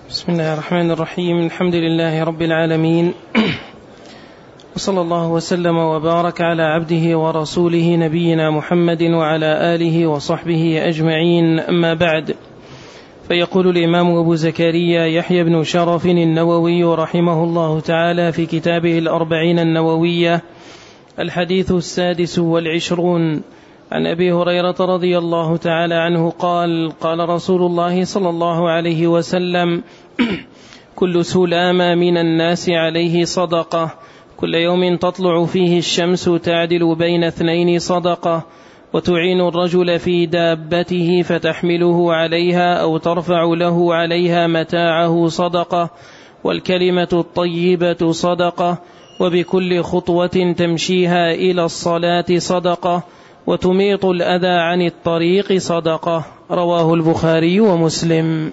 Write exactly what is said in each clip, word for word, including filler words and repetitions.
بسم الله الرحمن الرحيم. الحمد لله رب العالمين، وصلى الله وسلم وبارك على عبده ورسوله نبينا محمد وعلى آله وصحبه أجمعين، أما بعد. فيقول الإمام أبو زكريا يحيى بن شرف النووي رحمه الله تعالى في كتابه الأربعين النووية: الحديث السادس والعشرون، عن أبي هريرة رضي الله تعالى عنه قال: قال رسول الله صلى الله عليه وسلم: كل سلامة من الناس عليه صدقة، كل يوم تطلع فيه الشمس تعدل بين اثنين صدقة، وتعين الرجل في دابته فتحمله عليها أو ترفع له عليها متاعه صدقة، والكلمة الطيبة صدقة، وبكل خطوة تمشيها إلى الصلاة صدقة، وتميط الأذى عن الطريق صدقة. رواه البخاري ومسلم.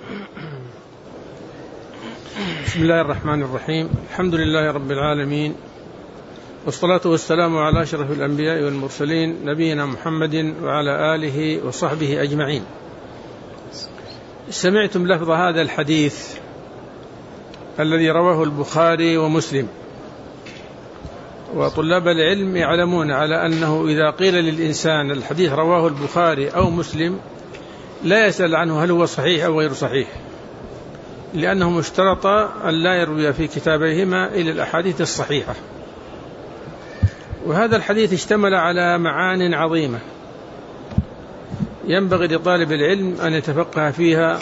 بسم الله الرحمن الرحيم. الحمد لله رب العالمين، والصلاة والسلام على أشرف الأنبياء والمرسلين نبينا محمد وعلى آله وصحبه أجمعين. سمعتم لفظ هذا الحديث الذي رواه البخاري ومسلم، وطلاب العلم يعلمون على أنه إذا قيل للإنسان الحديث رواه البخاري أو مسلم لا يسأل عنه هل هو صحيح أو غير صحيح، لأنه اشترط أن لا يروي في كتابيهما إلى الأحاديث الصحيحة. وهذا الحديث اشتمل على معان عظيمة ينبغي لطالب العلم أن يتفقه فيها،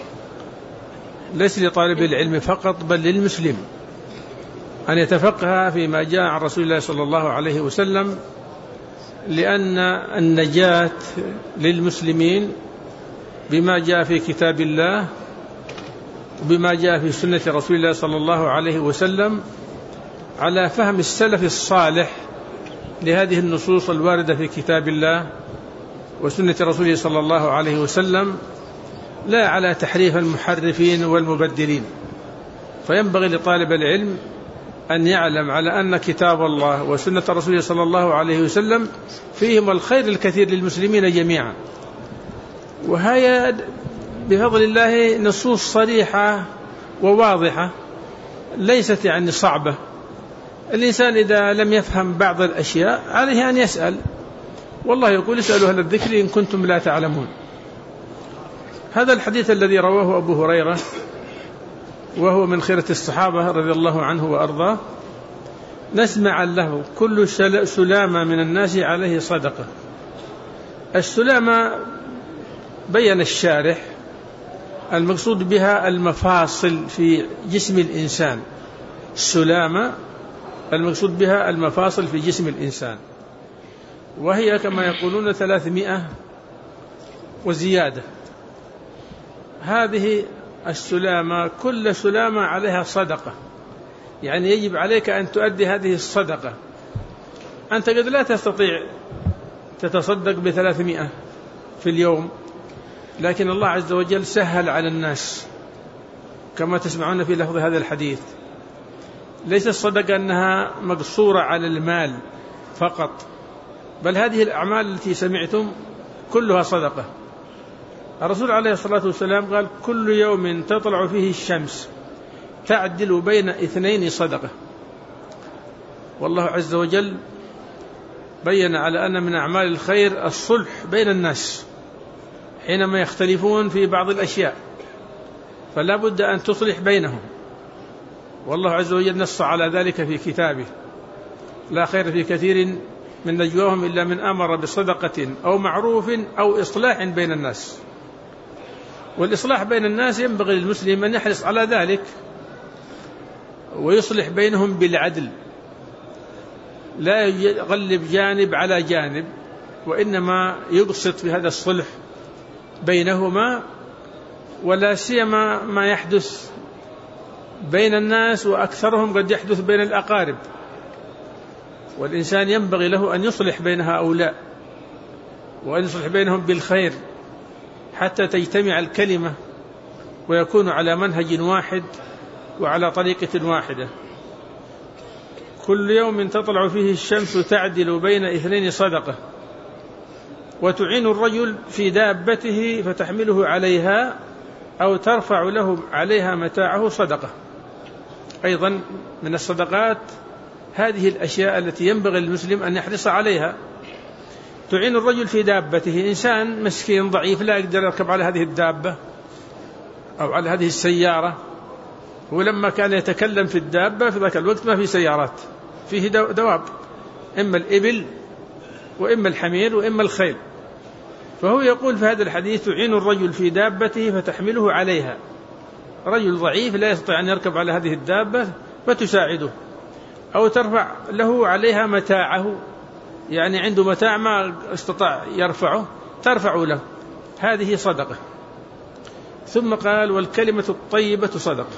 ليس لطالب العلم فقط بل للمسلم أن يتفقه فيما جاء عن رسول الله صلى الله عليه وسلم، لأن النجاة للمسلمين بما جاء في كتاب الله وبما جاء في سنة رسول الله صلى الله عليه وسلم على فهم السلف الصالح لهذه النصوص الواردة في كتاب الله وسنة رسوله صلى الله عليه وسلم، لا على تحريف المحرفين والمبدلين. فينبغي لطالب العلم أن يعلم على أن كتاب الله وسنة رسوله صلى الله عليه وسلم فيهم الخير الكثير للمسلمين جميعا، وهي بفضل الله نصوص صريحة وواضحة ليست يعني صعبة. الإنسان إذا لم يفهم بعض الأشياء عليه أن يسأل، والله يقول: اسألوا أهل الذكر إن كنتم لا تعلمون. هذا الحديث الذي رواه أبو هريرة وهو من خيرة الصحابة رضي الله عنه وأرضاه، نسمع له: كل سلامة من الناس عليه صدقة. السلامة بين الشارح المقصود بها المفاصل في جسم الإنسان، السلامة المقصود بها المفاصل في جسم الإنسان، وهي كما يقولون ثلاثمائة وزيادة. هذه السلامة كل سلامة عليها صدقة، يعني يجب عليك أن تؤدي هذه الصدقة. أنت قد لا تستطيع تتصدق بثلاثمائة في اليوم، لكن الله عز وجل سهل على الناس كما تسمعون في لفظ هذا الحديث. ليس الصدقة أنها مقصورة على المال فقط، بل هذه الأعمال التي سمعتم كلها صدقة. الرسول عليه الصلاة والسلام قال: كل يوم تطلع فيه الشمس تعدل بين اثنين صدقة. والله عز وجل بين على أن من أعمال الخير الصلح بين الناس حينما يختلفون في بعض الأشياء، فلا بد أن تصلح بينهم، والله عز وجل نص على ذلك في كتابه: لا خير في كثير من نجواهم إلا من أمر بصدقة أو معروف أو إصلاح بين الناس. والإصلاح بين الناس ينبغي للمسلم أن يحرص على ذلك ويصلح بينهم بالعدل، لا يغلب جانب على جانب، وإنما يقسط في هذا الصلح بينهما، ولا سيما ما يحدث بين الناس، وأكثرهم قد يحدث بين الأقارب، والإنسان ينبغي له أن يصلح بين هؤلاء وأن يصلح بينهم بالخير حتى تجتمع الكلمة ويكون على منهج واحد وعلى طريقة واحدة. كل يوم تطلع فيه الشمس تعدل بين اثنين صدقة، وتعين الرجل في دابته فتحمله عليها أو ترفع له عليها متاعه صدقة. أيضا من الصدقات هذه الأشياء التي ينبغي للمسلم أن يحرص عليها. تعين الرجل في دابته، إنسان مسكين ضعيف لا يقدر يركب على هذه الدابة أو على هذه السيارة، ولما كان يتكلم في الدابة في ذاك الوقت ما في سيارات، فيه دواب، إما الإبل وإما الحمير وإما الخيل. فهو يقول في هذا الحديث: تعين الرجل في دابته فتحمله عليها. رجل ضعيف لا يستطيع أن يركب على هذه الدابة فتساعده، أو ترفع له عليها متاعه، يعني عنده متاع ما استطاع يرفعه ترفع له، هذه صدقة. ثم قال: والكلمة الطيبة صدقة.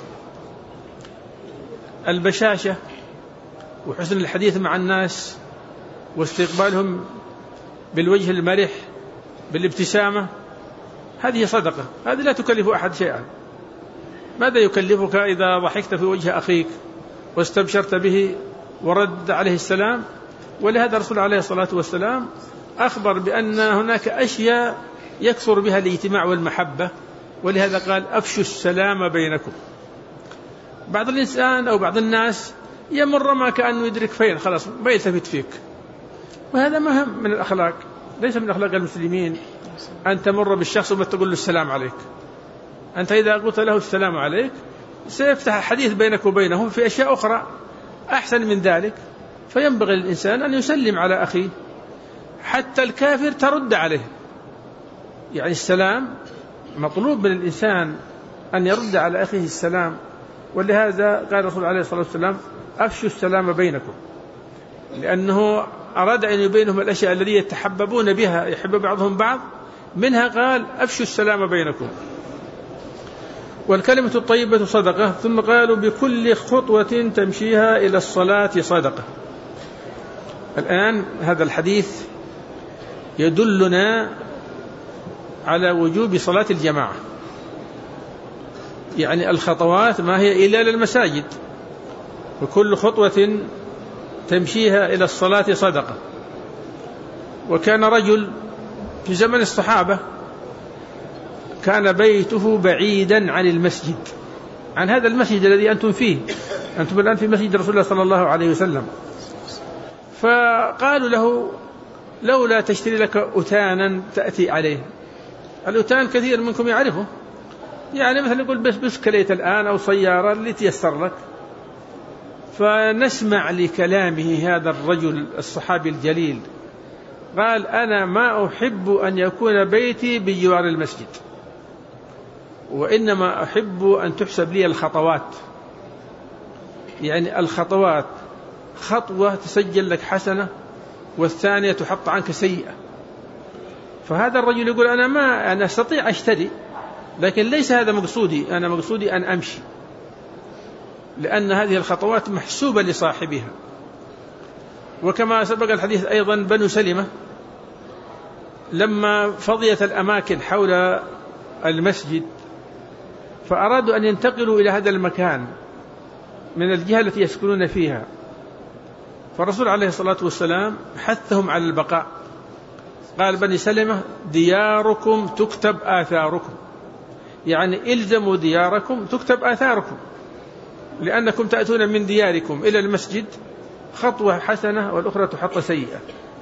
البشاشة وحسن الحديث مع الناس واستقبالهم بالوجه المرح بالابتسامة، هذه صدقة، هذه لا تكلف أحد شيئا. ماذا يكلفك إذا ضحكت في وجه أخيك واستبشرت به ورد عليه السلام؟ ولهذا الرسول عليه الصلاة والسلام أخبر بأن هناك أشياء يكثر بها الاجتماع والمحبة، ولهذا قال: أفشوا السلام بينكم. بعض الإنسان أو بعض الناس يمر ما كأنه يدرك فين، خلاص ما يلتفت فيك، وهذا مهم من الأخلاق، ليس من أخلاق المسلمين أن تمر بالشخص وما تقول له السلام عليك. أنت إذا قلت له السلام عليك سيفتح حديث بينك وبينه في أشياء أخرى أحسن من ذلك. فينبغي الإنسان أن يسلم على أخيه، حتى الكافر ترد عليه، يعني السلام مطلوب من الإنسان أن يرد على أخيه السلام. ولهذا قال الرسول عليه الصلاة والسلام: أفشوا السلام بينكم، لأنه أراد أن يبينهم الأشياء التي يتحببون بها، يحب بعضهم بعض، منها قال: أفشوا السلام بينكم. والكلمة الطيبة صدقة. ثم قالوا: بكل خطوة تمشيها إلى الصلاة صدقة. الآن هذا الحديث يدلنا على وجوب صلاة الجماعة، يعني الخطوات ما هي إلا للمساجد، وكل خطوة تمشيها إلى الصلاة صدقة. وكان رجل في زمن الصحابة كان بيته بعيدا عن المسجد، عن هذا المسجد الذي أنتم فيه، أنتم الآن في مسجد رسول الله صلى الله عليه وسلم. فقالوا له: لولا تشتري لك أتانا تأتي عليه. الأتان كثير منكم يعرفه، يعني مثلا يقول بس بسكليت الآن أو سيارة اللي تيسر لك. فنسمع لكلامه هذا الرجل الصحابي الجليل، قال: أنا ما أحب أن يكون بيتي بجوار المسجد، وإنما أحب أن تحسب لي الخطوات، يعني الخطوات، خطوة تسجل لك حسنة والثانية تحط عنك سيئة. فهذا الرجل يقول: أنا ما أنا أستطيع أشتري، لكن ليس هذا مقصودي، أنا مقصودي أن أمشي، لأن هذه الخطوات محسوبة لصاحبها. وكما سبق الحديث أيضا بنو سلمة لما فضيت الأماكن حول المسجد فأرادوا أن ينتقلوا إلى هذا المكان من الجهة التي يسكنون فيها، فالرسول عليه الصلاة والسلام حثهم على البقاء. قال: بني سلمة دياركم تكتب آثاركم، يعني إلزموا دياركم تكتب آثاركم، لأنكم تأتون من دياركم إلى المسجد خطوة حسنة والأخرى تحط سيئة.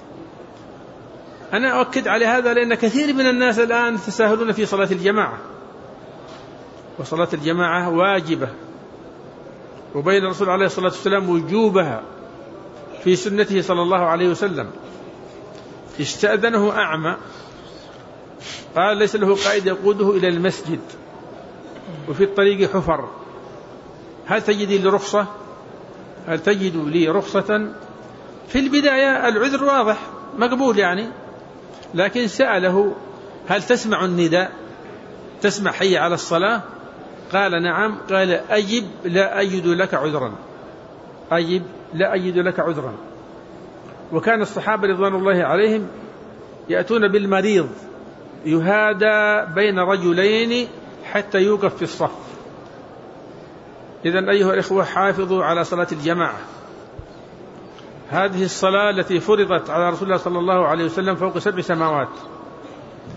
أنا أؤكد على هذا لأن كثير من الناس الآن يتساهلون في صلاة الجماعة، وصلاة الجماعة واجبة، وبين الرسول عليه الصلاة والسلام وجوبها في سنته صلى الله عليه وسلم. استأذنه أعمى، قال: ليس له قائد يقوده إلى المسجد وفي الطريق حفر، هل تجد لي رخصة؟ هل تجد لي رخصة؟ في البداية العذر واضح مقبول يعني، لكن سأله: هل تسمع النداء؟ تسمع حي على الصلاة؟ قال: نعم. قال: أجب لا أجد لك عذرا، أجب لا أجد لك عذرا. وكان الصحابة رضوان الله عليهم يأتون بالمريض يهادى بين رجلين حتى يوقف في الصف. إذن أيها الإخوة، حافظوا على صلاة الجماعة، هذه الصلاة التي فرضت على رسول الله صلى الله عليه وسلم فوق سبع سماوات،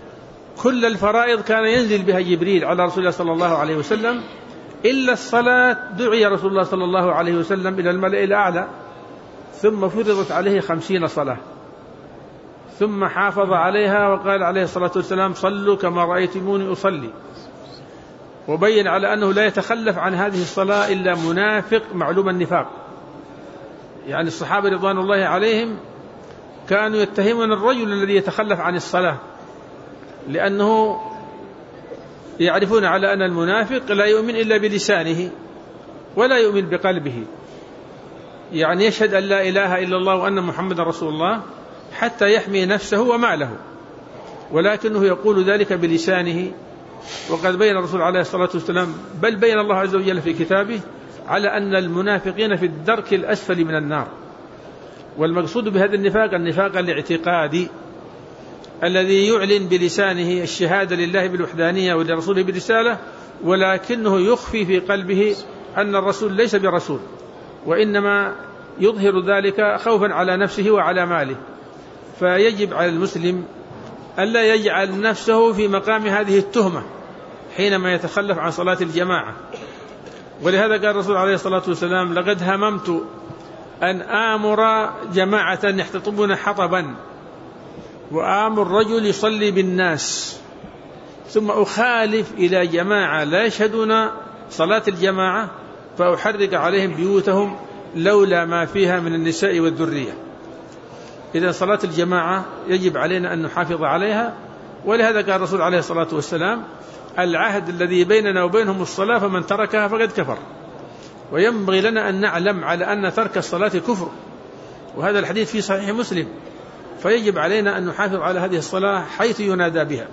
كل الفرائض كان ينزل بها جبريل على رسول الله صلى الله عليه وسلم، إلا الصلاة دعي رسول الله صلى الله عليه وسلم إلى الملأ الأعلى، ثم فرضت عليه خمسين صلاة، ثم حافظ عليها وقال عليه الصلاة والسلام صلوا كما رأيتموني أصلي، وبين على أنه لا يتخلف عن هذه الصلاة إلا منافق معلوم النفاق. يعني الصحابة رضوان الله عليهم كانوا يتهمون الرجل الذي يتخلف عن الصلاة، لأنه يعرفون على أن المنافق لا يؤمن إلا بلسانه ولا يؤمن بقلبه، يعني يشهد أن لا إله إلا الله وأن محمد رسول الله حتى يحمي نفسه وماله، ولكنه يقول ذلك بلسانه. وقد بين الرسول عليه الصلاة والسلام، بل بين الله عز وجل في كتابه، على أن المنافقين في الدرك الأسفل من النار. والمقصود بهذا النفاق النفاق الاعتقادي الذي يعلن بلسانه الشهادة لله بالوحدانية ولرسوله بالرسالة، ولكنه يخفي في قلبه أن الرسول ليس برسول، وإنما يظهر ذلك خوفا على نفسه وعلى ماله. فيجب على المسلم ألا يجعل نفسه في مقام هذه التهمة حينما يتخلف عن صلاة الجماعة. ولهذا قال الرسول عليه الصلاة والسلام لقد هممت أن آمر جماعة يحتطبون حطبا وآمر رجل يصلي بالناس، ثم أخالف إلى جماعة لا يشهدون صلاة الجماعة فأحرق عليهم بيوتهم لولا ما فيها من النساء والذرية. إذا صلاة الجماعة يجب علينا أن نحافظ عليها. ولهذا قال الرسول عليه الصلاة والسلام العهد الذي بيننا وبينهم الصلاة فمن تركها فقد كفر. وينبغي لنا أن نعلم على أن ترك الصلاة كفر، وهذا الحديث في صحيح مسلم. فيجب علينا أن نحافظ على هذه الصلاة حيث ينادى بها.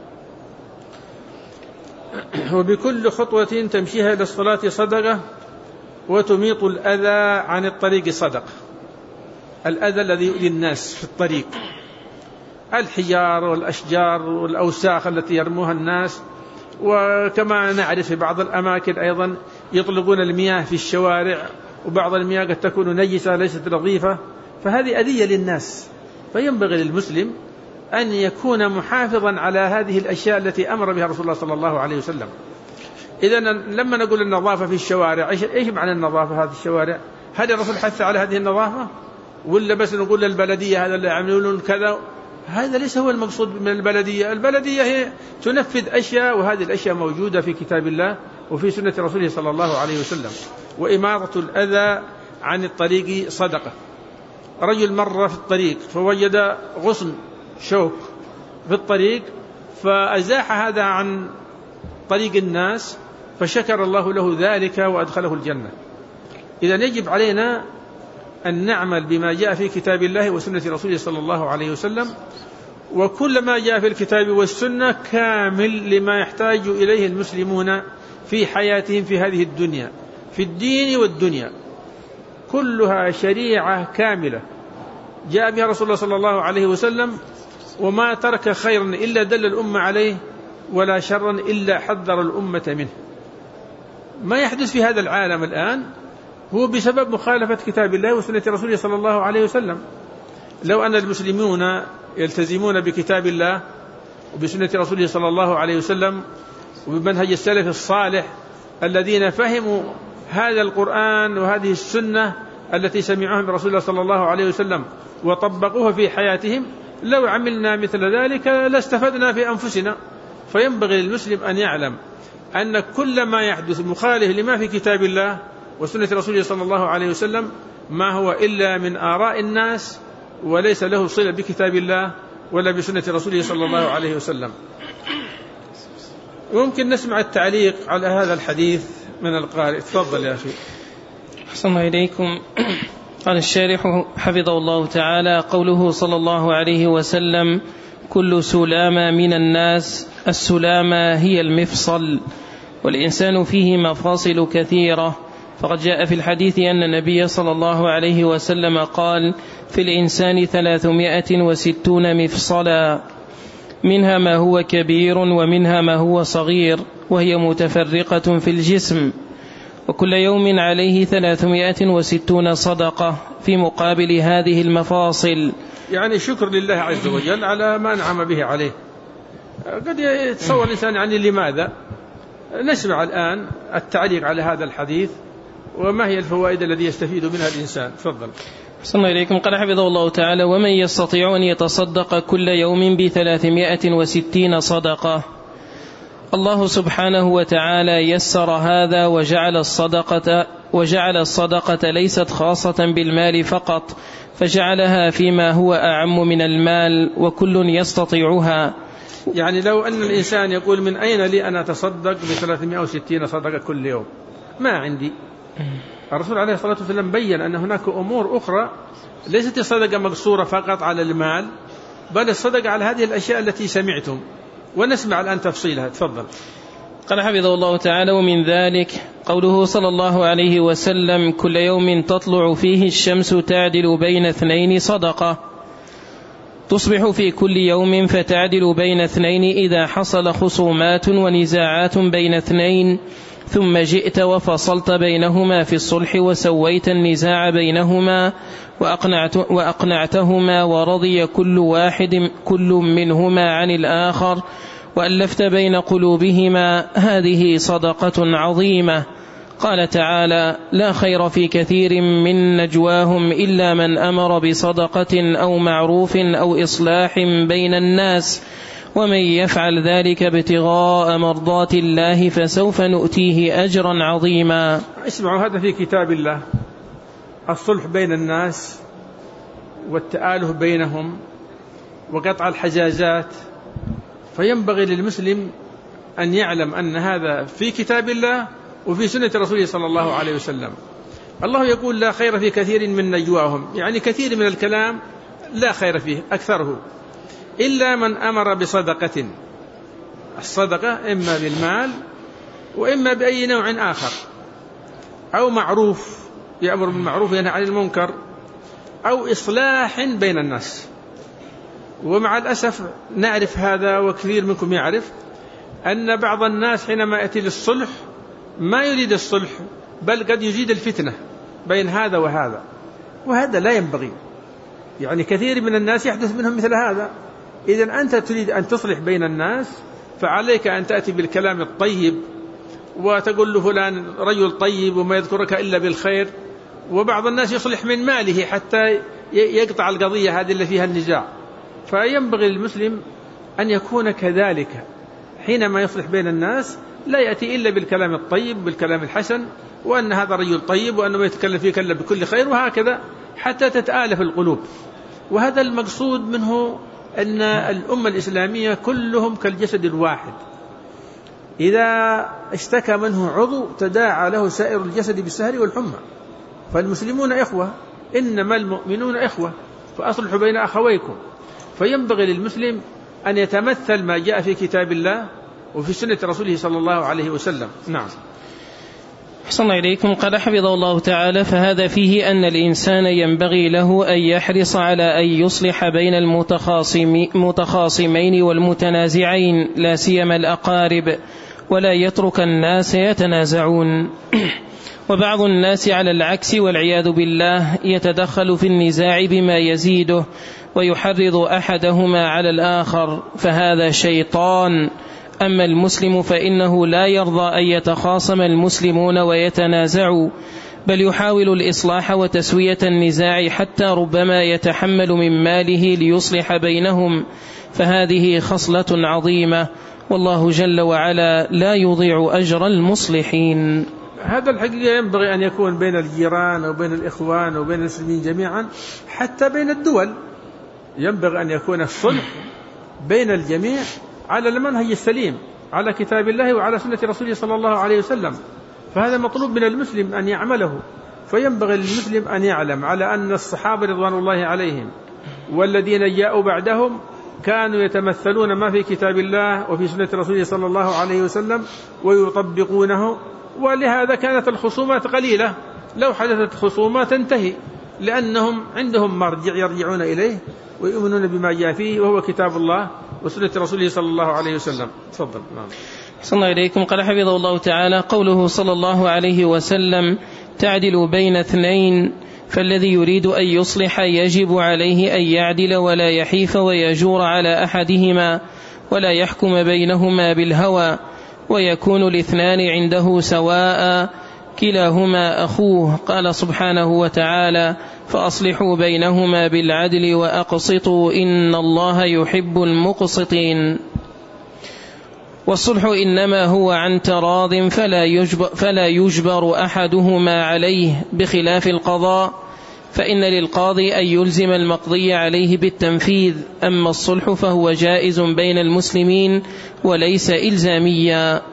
وبكل خطوة تمشيها إلى الصلاة صدقة، وتميط الأذى عن الطريق صدقة. الأذى الذي يؤذي الناس في الطريق، الحجار والأشجار والأوساخ التي يرموها الناس، وكما نعرف في بعض الأماكن أيضا يطلقون المياه في الشوارع، وبعض المياه قد تكون نجسة ليست نظيفة، فهذه أذية للناس. فينبغي للمسلم أن يكون محافظا على هذه الأشياء التي أمر بها رسول الله صلى الله عليه وسلم. إذا لما نقول النظافة في الشوارع، إيش معنى النظافة هذه الشوارع؟ هل الرسول حث على هذه النظافة؟ ولا بس نقول للبلدية هذا اللي يعملون كذا؟ هذا ليس هو المقصود من البلدية. البلدية هي تنفذ أشياء، وهذه الأشياء موجودة في كتاب الله وفي سنة رسوله صلى الله عليه وسلم. وإماطة الأذى عن الطريق صدقة. رجل مر في الطريق فوجد غصن شوك في الطريق، فأزاح هذا عن طريق الناس، فشكر الله له ذلك وأدخله الجنة. إذن يجب علينا أن نعمل بما جاء في كتاب الله وسنة رسوله صلى الله عليه وسلم، وكل ما جاء في الكتاب والسنة كامل لما يحتاج إليه المسلمون في حياتهم في هذه الدنيا، في الدين والدنيا، كلها شريعة كاملة جاء بها رسول الله صلى الله عليه وسلم، وما ترك خيرا إلا دل الأمة عليه، ولا شرا إلا حذر الأمة منه. ما يحدث في هذا العالم الآن هو بسبب مخالفة كتاب الله وسنة رسوله صلى الله عليه وسلم. لو أن المسلمون يلتزمون بكتاب الله وبسنة رسوله صلى الله عليه وسلم وبمنهج السلف الصالح الذين فهموا هذا القرآن وهذه السنة التي سمعوها من رسول الله صلى الله عليه وسلم وطبقوها في حياتهم، لو عملنا مثل ذلك لاستفدنا في أنفسنا. فينبغي للمسلم أن يعلم أن كل ما يحدث مخالف لما في كتاب الله وسنة رسوله صلى الله عليه وسلم ما هو إلا من آراء الناس، وليس له صلة بكتاب الله ولا بسنة رسوله صلى الله عليه وسلم. وممكن نسمع التعليق على هذا الحديث من القارئ. تفضل يا أخي. أحسن إليكم. قال الشارح حفظه الله تعالى: قوله صلى الله عليه وسلم: كل سلامة من الناس. السلامة هي المفصل، والإنسان فيه مفاصل كثيرة، فقد جاء في الحديث أن النبي صلى الله عليه وسلم قال: في الإنسان ثلاثمائة وستون مفصلا، منها ما هو كبير ومنها ما هو صغير، وهي متفرقة في الجسم، وكل يوم عليه ثلاثمائة وستون صدقة في مقابل هذه المفاصل. يعني شكر لله عز وجل على ما أنعم به عليه، قد يتصور الإنسان يعني لماذا. نسمع الآن التعليق على هذا الحديث وما هي الفوائد التي يستفيد منها الإنسان. تفضل. صلى إليكم. قال حفظه الله تعالى: ومن يستطيع أن يتصدق كل يوم بثلاثمائة وستين صدقة. الله سبحانه وتعالى يسر هذا وجعل الصدقة, وجعل الصدقة ليست خاصة بالمال فقط، فجعلها فيما هو أعم من المال وكل يستطيعها. يعني لو أن الإنسان يقول من أين لي أن أتصدق بثلاثمائة وستين صدقة كل يوم، ما عندي. الرسول عليه الصلاة والسلام بيّن أن هناك أمور أخرى ليست الصدقة مقصورة فقط على المال، بل الصدقة على هذه الأشياء التي سمعتم، ونسمع الآن تفصيلها. تفضل. قال حفظه الله تعالى: ومن ذلك قوله صلى الله عليه وسلم: كل يوم تطلع فيه الشمس تعدل بين اثنين صدقة، تصبح في كل يوم فتعدل بين اثنين إذا حصل خصومات ونزاعات بين اثنين، ثم جئت وفصلت بينهما في الصلح وسويت النزاع بينهما وأقنعت وأقنعتهما ورضي كل واحد كل منهما عن الآخر وألفت بين قلوبهما، هذه صدقة عظيمة. قال تعالى: لا خير في كثير من نجواهم إلا من أمر بصدقة أو معروف أو إصلاح بين الناس، ومن يفعل ذلك ابتغاء مرضات الله فسوف نؤتيه أجرا عظيما. اسمعوا، هذا في كتاب الله، الصلح بين الناس والتآله بينهم وقطع الحجازات. فينبغي للمسلم أن يعلم أن هذا في كتاب الله وفي سنة رسوله صلى الله عليه وسلم. الله يقول: لا خير في كثير من نجواهم، يعني كثير من الكلام لا خير فيه أكثره، إلا من أمر بصدقة. الصدقة إما بالمال وإما بأي نوع آخر، أو معروف، يأمر بالمعروف وينهى عن المنكر، أو إصلاح بين الناس. ومع الأسف نعرف هذا، وكثير منكم يعرف أن بعض الناس حينما يأتي للصلح ما يريد الصلح، بل قد يزيد الفتنة بين هذا وهذا، وهذا لا ينبغي. يعني كثير من الناس يحدث منهم مثل هذا. إذن أنت تريد أن تصلح بين الناس، فعليك أن تأتي بالكلام الطيب وتقول له فلان رجل طيب وما يذكرك إلا بالخير. وبعض الناس يصلح من ماله حتى يقطع القضية هذه اللي فيها النزاع. فينبغي للمسلم أن يكون كذلك، حينما يصلح بين الناس لا يأتي إلا بالكلام الطيب بالكلام الحسن، وأن هذا رجل طيب وأنه ما يتكلم فيه كلا بكل خير، وهكذا حتى تتآلف القلوب. وهذا المقصود منه أن الأمة الإسلامية كلهم كالجسد الواحد، إذا اشتكى منه عضو تداعى له سائر الجسد بالسهر والحمى. فالمسلمون إخوة، إنما المؤمنون إخوة، فأصلحوا بين أخويكم. فينبغي للمسلم أن يتمثل ما جاء في كتاب الله وفي سنة رسوله صلى الله عليه وسلم. نعم. أحسن إليكم. قال حفظه الله تعالى: فهذا فيه أن الإنسان ينبغي له أن يحرص على أن يصلح بين المتخاصمين والمتنازعين، لا سيما الأقارب، ولا يترك الناس يتنازعون. وبعض الناس على العكس والعياذ بالله يتدخل في النزاع بما يزيده ويحرض أحدهما على الآخر، فهذا شيطان. أما المسلم فإنه لا يرضى أن يتخاصم المسلمون ويتنازعوا، بل يحاول الإصلاح وتسوية النزاع، حتى ربما يتحمل من ماله ليصلح بينهم، فهذه خصلة عظيمة، والله جل وعلا لا يضيع أجر المصلحين. هذا الحقيقة ينبغي أن يكون بين الجيران وبين الإخوان وبين المسلمين جميعا، حتى بين الدول ينبغي أن يكون الصلح بين الجميع على المنهج السليم، على كتاب الله وعلى سنة رسوله صلى الله عليه وسلم. فهذا مطلوب من المسلم أن يعمله. فينبغي للمسلم أن يعلم على أن الصحابة رضوان الله عليهم والذين جاءوا بعدهم كانوا يتمثلون ما في كتاب الله وفي سنة رسوله صلى الله عليه وسلم ويطبقونه، ولهذا كانت الخصومات قليلة. لو حدثت خصومات تنتهي، لأنهم عندهم مرجع يرجعون إليه ويؤمنون بما جاء فيه، وهو كتاب الله وسنة رسوله صلى الله عليه وسلم. تفضل. نعم. صلى الله عليكم. قال حفظه الله تعالى: قوله صلى الله عليه وسلم: تعدل بين اثنين، فالذي يريد أن يصلح يجب عليه أن يعدل ولا يحيف ويجور على أحدهما، ولا يحكم بينهما بالهوى، ويكون الاثنان عنده سواء كلاهما أخوه. قال سبحانه وتعالى: فأصلحوا بينهما بالعدل وأقسطوا إن الله يحب المقسطين. والصلح إنما هو عن تراض فلا يجبر, فلا يجبر أحدهما عليه، بخلاف القضاء فإن للقاضي أن يلزم المقضي عليه بالتنفيذ، أما الصلح فهو جائز بين المسلمين وليس إلزاميا.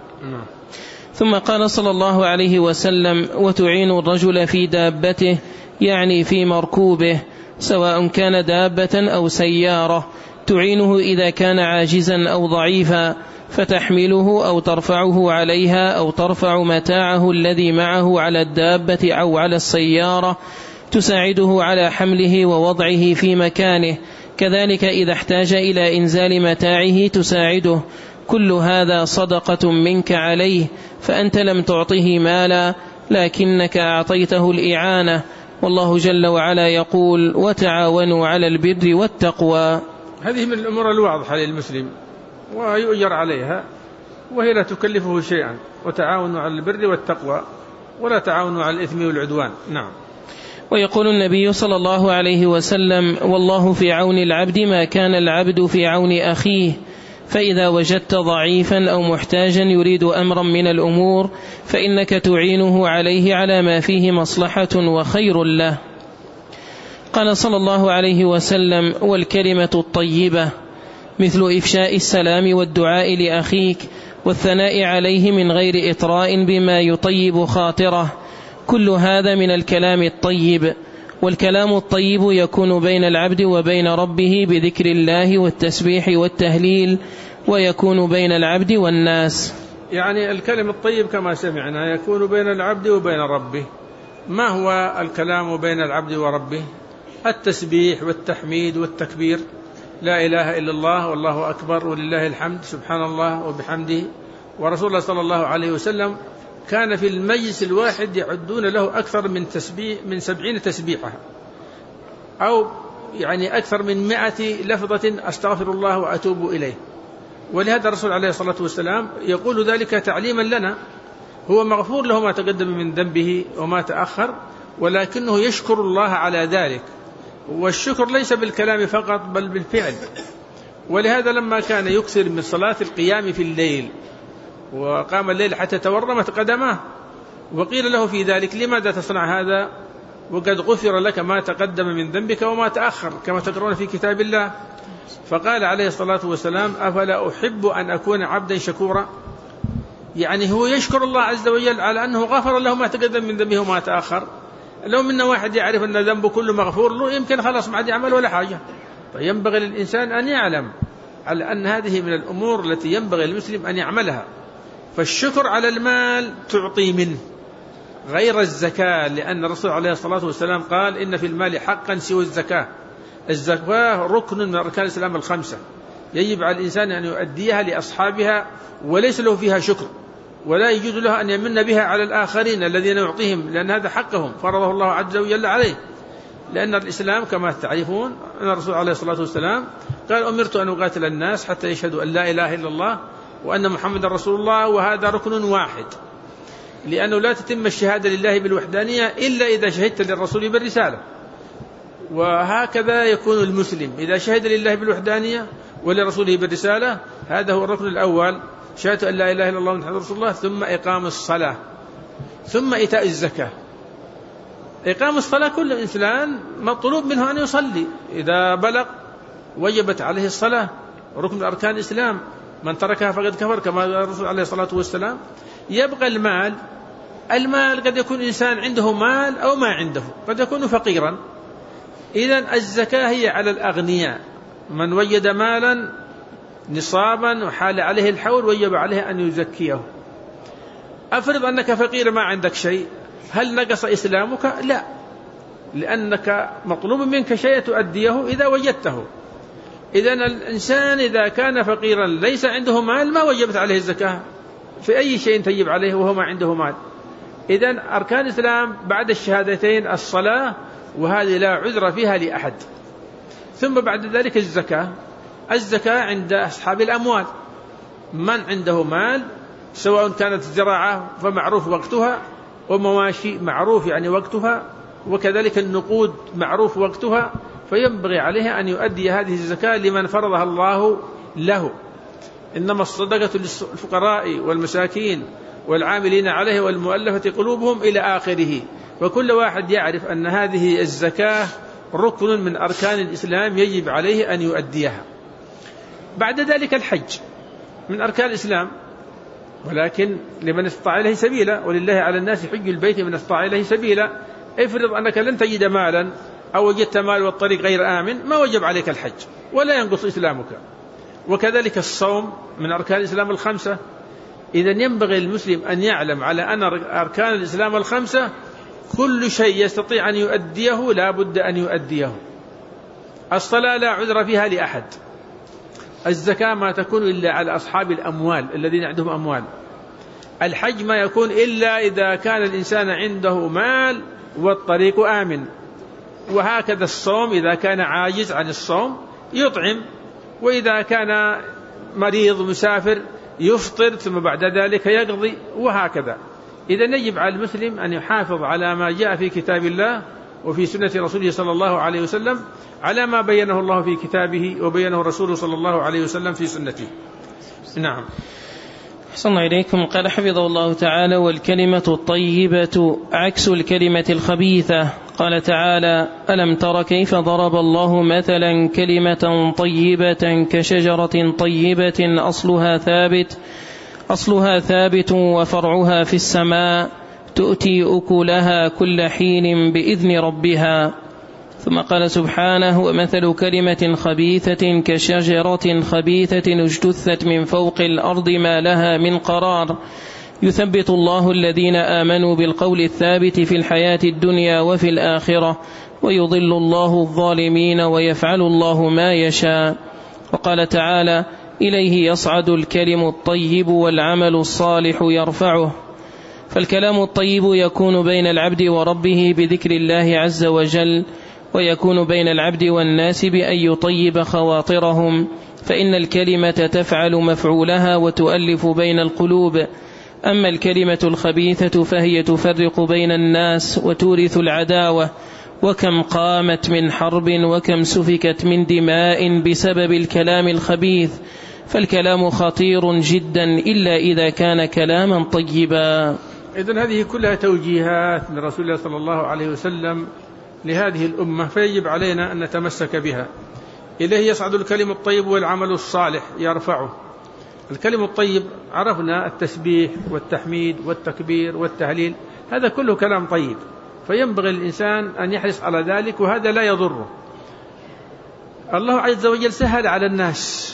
ثم قال صلى الله عليه وسلم: وتعين الرجل في دابته، يعني في مركوبه، سواء كان دابة أو سيارة، تعينه إذا كان عاجزا أو ضعيفا، فتحمله أو ترفعه عليها أو ترفع متاعه الذي معه على الدابة أو على السيارة، تساعده على حمله ووضعه في مكانه، كذلك إذا احتاج إلى إنزال متاعه تساعده. كل هذا صدقة منك عليه، فأنت لم تعطه مالا لكنك أعطيته الإعانة. والله جل وعلا يقول: وتعاونوا على البر والتقوى. هذه من الأمور الواضحة للمسلم ويؤجر عليها، وهي لا تكلفه شيئا. وتعاونوا على البر والتقوى ولا تعاونوا على الإثم والعدوان. نعم. ويقول النبي صلى الله عليه وسلم: والله في عون العبد ما كان العبد في عون أخيه، فإذا وجدت ضعيفا أو محتاجا يريد أمرا من الأمور فإنك تعينه عليه على ما فيه مصلحة وخير له. قال صلى الله عليه وسلم: والكلمة الطيبة مثل إفشاء السلام والدعاء لأخيك والثناء عليه من غير إطراء بما يطيب خاطره، كل هذا من الكلام الطيب. والكلام الطيب يكون بين العبد وبين ربه بذكر الله والتسبيح والتهليل، ويكون بين العبد والناس. يعني الكلام الطيب كما سمعنا يكون بين العبد وبين ربه. ما هو الكلام بين العبد وربه؟ التسبيح والتحميد والتكبير، لا إله إلا الله والله أكبر ولله الحمد، سبحان الله وبحمده. ورسول الله صلى الله عليه وسلم كان في المجلس الواحد يعدون له أكثر من تسبيح من سبعين تسبيحة، أو يعني أكثر من مائة لفظة أستغفر الله وأتوب إليه. ولهذا الرسول عليه الصلاة والسلام يقول ذلك تعليما لنا. هو مغفور له ما تقدم من ذنبه وما تأخر، ولكنه يشكر الله على ذلك. والشكر ليس بالكلام فقط بل بالفعل. ولهذا لما كان يكثر من صلاة القيام في الليل، وقام الليل حتى تورمت قدماه، وقيل له في ذلك: لماذا تصنع هذا وقد غفر لك ما تقدم من ذنبك وما تأخر كما تقرون في كتاب الله؟ فقال عليه الصلاة والسلام: أفلا أحب أن أكون عبدا شكورا. يعني هو يشكر الله عز وجل على أنه غفر له ما تقدم من ذنبه وما تأخر. لو منا واحد يعرف أن ذنبه كله مغفور له يمكن خلاص ما عاد يعمل ولا حاجة. فينبغي للإنسان أن يعلم على أن هذه من الأمور التي ينبغي المسلم أن يعملها. فالشكر على المال تعطي منه غير الزكاة، لأن الرسول عليه الصلاة والسلام قال: إن في المال حقا سوى الزكاة. الزكاة ركن من أركان الإسلام الخمسة، يجب على الإنسان أن يؤديها لأصحابها وليس له فيها شكر، ولا يجوز له أن يمن بها على الآخرين الذين يعطيهم، لأن هذا حقهم فرضه الله عز وجل عليه. لأن الإسلام كما تعرفون أن الرسول عليه الصلاة والسلام قال: أمرت أن أقاتل الناس حتى يشهدوا أن لا إله إلا الله وأن محمد رسول الله، وهذا ركن واحد، لأنه لا تتم الشهادة لله بالوحدانية إلا إذا شهدت للرسول بالرسالة. وهكذا يكون المسلم إذا شهد لله بالوحدانية ولرسوله بالرسالة، هذا هو الركن الأول، شهادة أن لا إله إلا الله محمد رسول الله، ثم إقام الصلاة، ثم إيتاء الزكاة. إقام الصلاة كل إنسان مطلوب منه أن يصلي، إذا بلغ وجبت عليه الصلاة، ركن من أركان الإسلام، من تركها فقد كفر كما قال الرسول عليه الصلاة والسلام. يبقى المال. المال قد يكون إنسان عنده مال أو ما عنده، قد يكون فقيرا. إذن الزكاة هي على الأغنياء، من وجد مالا نصابا وحال عليه الحول وجب عليه أن يزكيه. أفرض أنك فقير ما عندك شيء، هل نقص إسلامك؟ لا، لأنك مطلوب منك شيء تؤديه إذا وجدته. إذن الإنسان إذا كان فقيرا ليس عنده مال ما وجبت عليه الزكاة في أي شيء تجب عليه وهو ما عنده مال. إذن أركان الإسلام بعد الشهادتين الصلاة، وهذه لا عذر فيها لأحد. ثم بعد ذلك الزكاة. الزكاة عند أصحاب الأموال، من عنده مال سواء كانت زراعة فمعروف وقتها، ومواشي معروف يعني وقتها، وكذلك النقود معروف وقتها، فينبغي عليه أن يؤدي هذه الزكاة لمن فرضها الله له. إنما الصدقة للفقراء والمساكين والعاملين عليه والمؤلفة قلوبهم إلى آخره. وكل واحد يعرف أن هذه الزكاة ركن من أركان الإسلام يجب عليه أن يؤديها. بعد ذلك الحج من أركان الإسلام، ولكن لمن استطاع إليه سبيلا، ولله على الناس حج البيت من استطاع إليه سبيلا. افرض أنك لن تجد مالا أو وجدت مال والطريق غير آمن، ما وجب عليك الحج ولا ينقص إسلامك. وكذلك الصوم من أركان الإسلام الخمسة. إذن ينبغي المسلم أن يعلم على أن أركان الإسلام الخمسة كل شيء يستطيع أن يؤديه لا بد أن يؤديه. الصلاة لا عذر فيها لأحد. الزكاة ما تكون إلا على أصحاب الأموال الذين عندهم أموال. الحج ما يكون إلا إذا كان الإنسان عنده مال والطريق آمن. وهكذا الصوم إذا كان عاجز عن الصوم يطعم، وإذا كان مريض مسافر يفطر ثم بعد ذلك يقضي، وهكذا. إذا يجب على المسلم أن يحافظ على ما جاء في كتاب الله وفي سنة رسوله صلى الله عليه وسلم، على ما بينه الله في كتابه وبينه رسوله صلى الله عليه وسلم في سنته. نعم. أحسن إليكم. قال حفظه الله تعالى: والكلمة الطيبة عكس الكلمة الخبيثة. قال تعالى: ألم تر كيف ضرب الله مثلا كلمة طيبة كشجرة طيبة أصلها ثابت أصلها ثابت وفرعها في السماء تؤتي أكلها كل حين بإذن ربها. ثم قال سبحانه: ومثل كلمة خبيثة كشجرة خبيثة اجتثت من فوق الأرض ما لها من قرار يثبت الله الذين آمنوا بالقول الثابت في الحياة الدنيا وفي الآخرة ويضل الله الظالمين ويفعل الله ما يشاء. وقال تعالى: إليه يصعد الكلم الطيب والعمل الصالح يرفعه. فالكلام الطيب يكون بين العبد وربه بذكر الله عز وجل، ويكون بين العبد والناس بأن يطيب خواطرهم، فإن الكلمة تفعل مفعولها وتؤلف بين القلوب. أما الكلمة الخبيثة فهي تفرق بين الناس وتورث العداوة، وكم قامت من حرب وكم سفكت من دماء بسبب الكلام الخبيث. فالكلام خطير جدا إلا إذا كان كلاما طيبا. إذن هذه كلها توجيهات من رسول الله صلى الله عليه وسلم لهذه الأمة، فيجب علينا أن نتمسك بها. إليه يصعد الكلم الطيب والعمل الصالح يرفعه. الكلم الطيب عرفنا التسبيح والتحميد والتكبير والتهليل، هذا كله كلام طيب، فينبغي الإنسان أن يحرص على ذلك، وهذا لا يضره. الله عز وجل سهل على الناس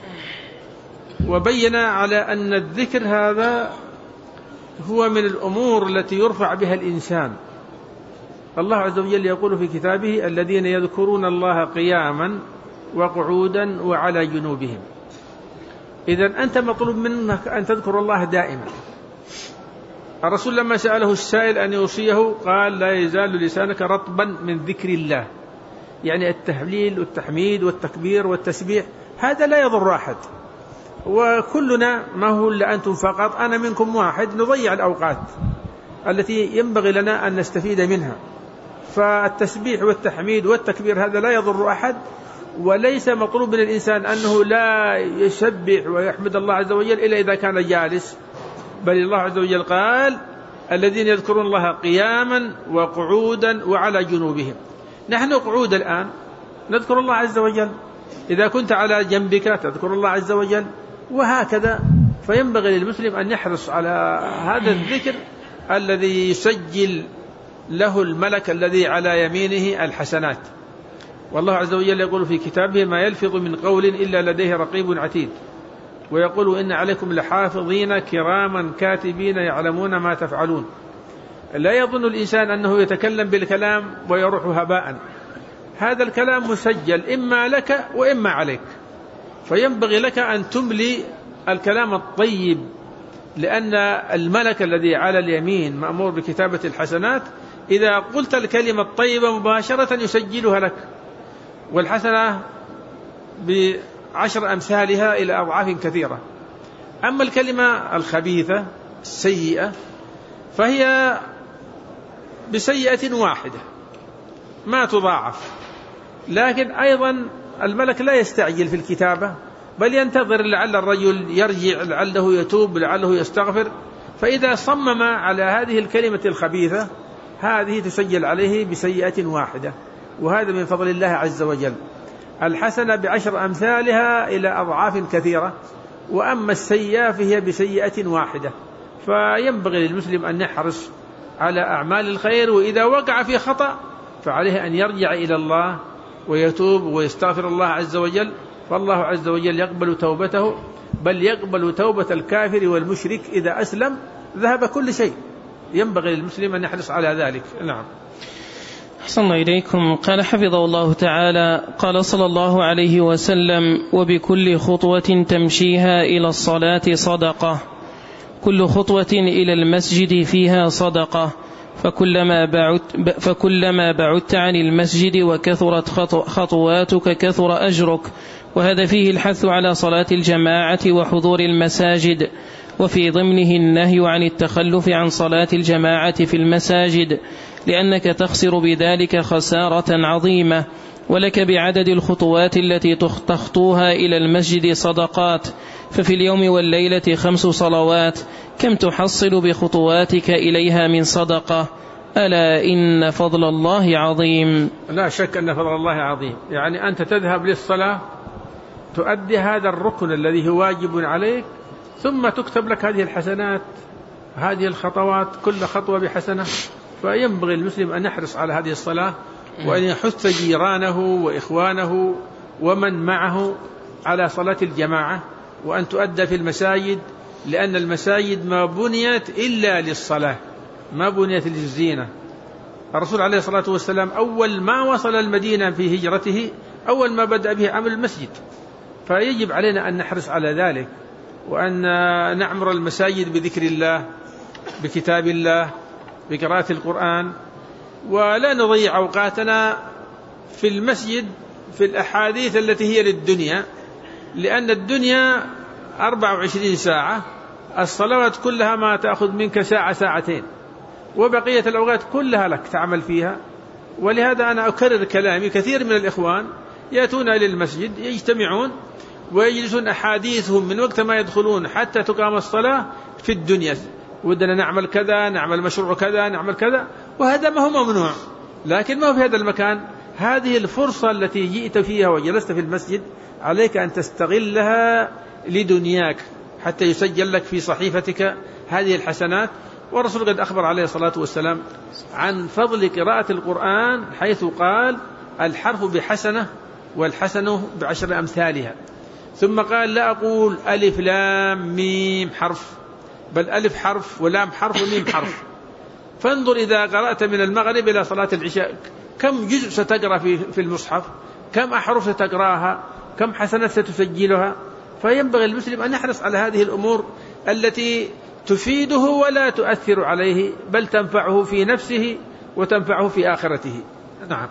وبين على أن الذكر هذا هو من الأمور التي يرفع بها الإنسان. الله عز وجل يقول في كتابه: الذين يذكرون الله قياما وقعودا وعلى جنوبهم. إذن أنت مطلوب منك أن تذكر الله دائما. الرسول لما سأله السائل أن يوصيه قال: لا يزال لسانك رطبا من ذكر الله، يعني التهليل والتحميد والتكبير والتسبيح هذا لا يضر أحد. وكلنا ما هو إلا أنتم فقط، أنا منكم واحد، نضيع الأوقات التي ينبغي لنا أن نستفيد منها. فالتسبيح والتحميد والتكبير هذا لا يضر أحد، وليس مطلوب من الإنسان أنه لا يسبح ويحمد الله عز وجل إلا إذا كان جالس، بل الله عز وجل قال: الذين يذكرون الله قياما وقعودا وعلى جنوبهم. نحن قعود الآن نذكر الله عز وجل، إذا كنت على جنبك تذكر الله عز وجل، وهكذا. فينبغي للمسلم أن يحرص على هذا الذكر الذي يسجل له الملك الذي على يمينه الحسنات. والله عز وجل يقول في كتابه: ما يلفظ من قول إلا لديه رقيب عتيد. ويقول: إن عليكم لحافظين كراما كاتبين يعلمون ما تفعلون. لا يظن الإنسان أنه يتكلم بالكلام ويروح هباء، هذا الكلام مسجل إما لك وإما عليك، فينبغي لك أن تملي الكلام الطيب، لأن الملك الذي على اليمين مأمور بكتابة الحسنات، إذا قلت الكلمة الطيبة مباشرة يسجلها لك، والحسنة عشر أمثالها إلى أضعاف كثيرة. أما الكلمة الخبيثة السيئة فهي بسيئة واحدة ما تضاعف، لكن أيضا الملك لا يستعجل في الكتابة، بل ينتظر لعل الرجل يرجع، لعله يتوب، لعله يستغفر. فإذا صمم على هذه الكلمة الخبيثة هذه تسجل عليه بسيئة واحدة، وهذا من فضل الله عز وجل. الحسنة بعشر أمثالها إلى أضعاف كثيرة، وأما السيئة فهي بسيئة واحدة. فينبغي للمسلم أن يحرص على أعمال الخير، وإذا وقع في خطأ فعليه أن يرجع إلى الله ويتوب ويستغفر الله عز وجل، فالله عز وجل يقبل توبته، بل يقبل توبة الكافر والمشرك إذا أسلم ذهب كل شيء. ينبغي للمسلم أن يحرص على ذلك. نعم. أحسن إليكم. قال حفظه الله تعالى: قال صلى الله عليه وسلم: وبكل خطوة تمشيها إلى الصلاة صدقة، كل خطوة إلى المسجد فيها صدقة، فكلما بعدت, فكلما بعدت عن المسجد وكثرت خطواتك كثر أجرك. وهذا فيه الحث على صلاة الجماعة وحضور المساجد، وفي ضمنه النهي عن التخلف عن صلاة الجماعة في المساجد، لأنك تخسر بذلك خسارة عظيمة، ولك بعدد الخطوات التي تخطوها إلى المسجد صدقات، ففي اليوم والليلة خمس صلوات، كم تحصل بخطواتك إليها من صدقة؟ ألا إن فضل الله عظيم. لا شك أن فضل الله عظيم. يعني أنت تذهب للصلاة تؤدي هذا الركن الذي هو واجب عليك، ثم تكتب لك هذه الحسنات، هذه الخطوات، كل خطوة بحسنة. فينبغي المسلم أن يحرص على هذه الصلاة، وأن يحث جيرانه وإخوانه ومن معه على صلاة الجماعة، وأن تؤدى في المساجد، لأن المساجد ما بنيت إلا للصلاة، ما بنيت للزينة. الرسول عليه الصلاة والسلام أول ما وصل المدينة في هجرته أول ما بدأ به عمل المسجد، فيجب علينا أن نحرص على ذلك، وأن نعمر المساجد بذكر الله، بكتاب الله، بقراءة القرآن، ولا نضيع أوقاتنا في المسجد في الأحاديث التي هي للدنيا، لأن الدنيا أربع وعشرين ساعة، الصلوات كلها ما تأخذ منك ساعة ساعتين، وبقية الأوقات كلها لك تعمل فيها. ولهذا أنا أكرر كلامي، كثير من الإخوان يأتون إلى المسجد يجتمعون ويجلسون أحاديثهم من وقت ما يدخلون حتى تقام الصلاة في الدنيا، ودنا نعمل كذا، نعمل مشروع كذا، نعمل كذا، وهذا ما هو ممنوع، لكن ما هو في هذا المكان. هذه الفرصة التي جئت فيها وجلست في المسجد عليك أن تستغلها لدنياك حتى يسجل لك في صحيفتك هذه الحسنات. والرسول قد أخبر عليه الصلاة والسلام عن فضل قراءة القرآن، حيث قال: الحرف بحسنة والحسنة بعشر أمثالها. ثم قال: لا أقول ألف لام ميم حرف، بل ألف حرف ولام حرف وميم حرف. فانظر إذا قرأت من المغرب إلى صلاة العشاء كم جزء ستقرأ في المصحف، كم أحرف ستقرأها، كم حسنة ستسجلها. فينبغي المسلم أن يحرص على هذه الأمور التي تفيده ولا تؤثر عليه، بل تنفعه في نفسه وتنفعه في آخرته. نعم.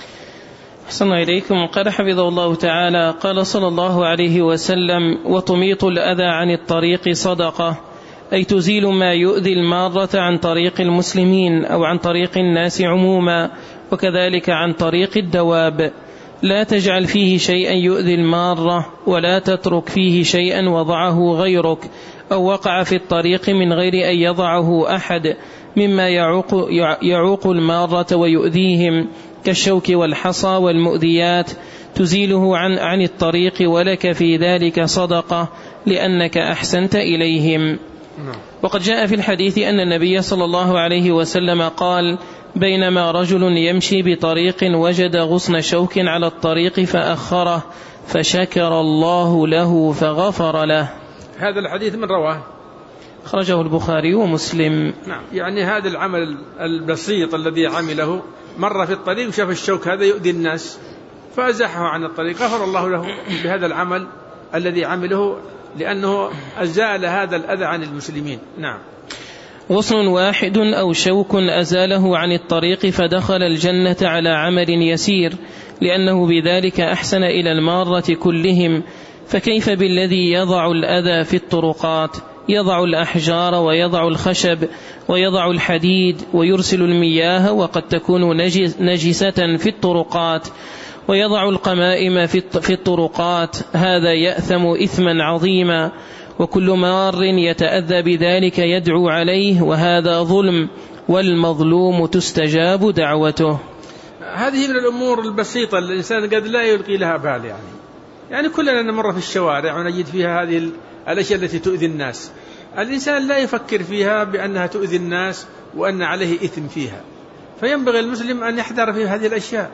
أحسن إليكم. قال حفظه الله تعالى: قال صلى الله عليه وسلم: وتميط الأذى عن الطريق صدقة، أي تزيل ما يؤذي المارة عن طريق المسلمين أو عن طريق الناس عموما، وكذلك عن طريق الدواب. لا تجعل فيه شيئا يؤذي المارة، ولا تترك فيه شيئا وضعه غيرك أو وقع في الطريق من غير أن يضعه أحد، مما يعوق, يعوق المارة ويؤذيهم، كالشوك والحصى والمؤذيات، تزيله عن, عن الطريق، ولك في ذلك صدقة لأنك أحسنت إليهم. وقد جاء في الحديث أن النبي صلى الله عليه وسلم قال: بينما رجل يمشي بطريق وجد غصن شوك على الطريق فأخره، فشكر الله له فغفر له. هذا الحديث من رواه؟ خرجه البخاري ومسلم. نعم. يعني هذا العمل البسيط الذي عمله، مر في الطريق وشاف الشوك هذا يؤذي الناس فأزحه عن الطريق، غفر الله له بهذا العمل الذي عمله، لأنه أزال هذا الأذى عن المسلمين. نعم. غصن واحد أو شوك أزاله عن الطريق فدخل الجنة على عمل يسير، لأنه بذلك أحسن إلى المارة كلهم، فكيف بالذي يضع الأذى في الطرقات؟ يضع الأحجار ويضع الخشب ويضع الحديد ويرسل المياه وقد تكون نجسة في الطرقات، ويضع القمائم في الطرقات، هذا يأثم إثما عظيما، وكل مار يتأذى بذلك يدعو عليه، وهذا ظلم، والمظلوم تستجاب دعوته. هذه من الأمور البسيطة الإنسان قد لا يلقي لها بال، يعني يعني كلنا نمر في الشوارع ونجد فيها هذه الأشياء التي تؤذي الناس، الإنسان لا يفكر فيها بأنها تؤذي الناس وأن عليه إثم فيها، فينبغي المسلم أن يحذر في هذه الأشياء.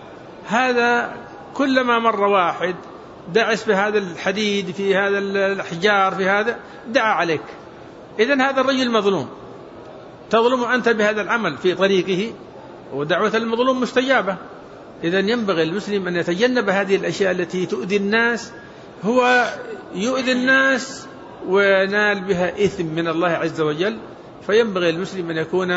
هذا كلما مر واحد دعس بهذا الحديد في هذا الأحجار في هذا دعا عليك، إذن هذا الرجل مظلوم، تظلم أنت بهذا العمل في طريقه، ودعوة المظلوم مستجابة. إذن ينبغي المسلم أن يتجنب هذه الأشياء التي تؤذي الناس، هو يؤذي الناس وينال بها إثم من الله عز وجل، فينبغي المسلم أن يكون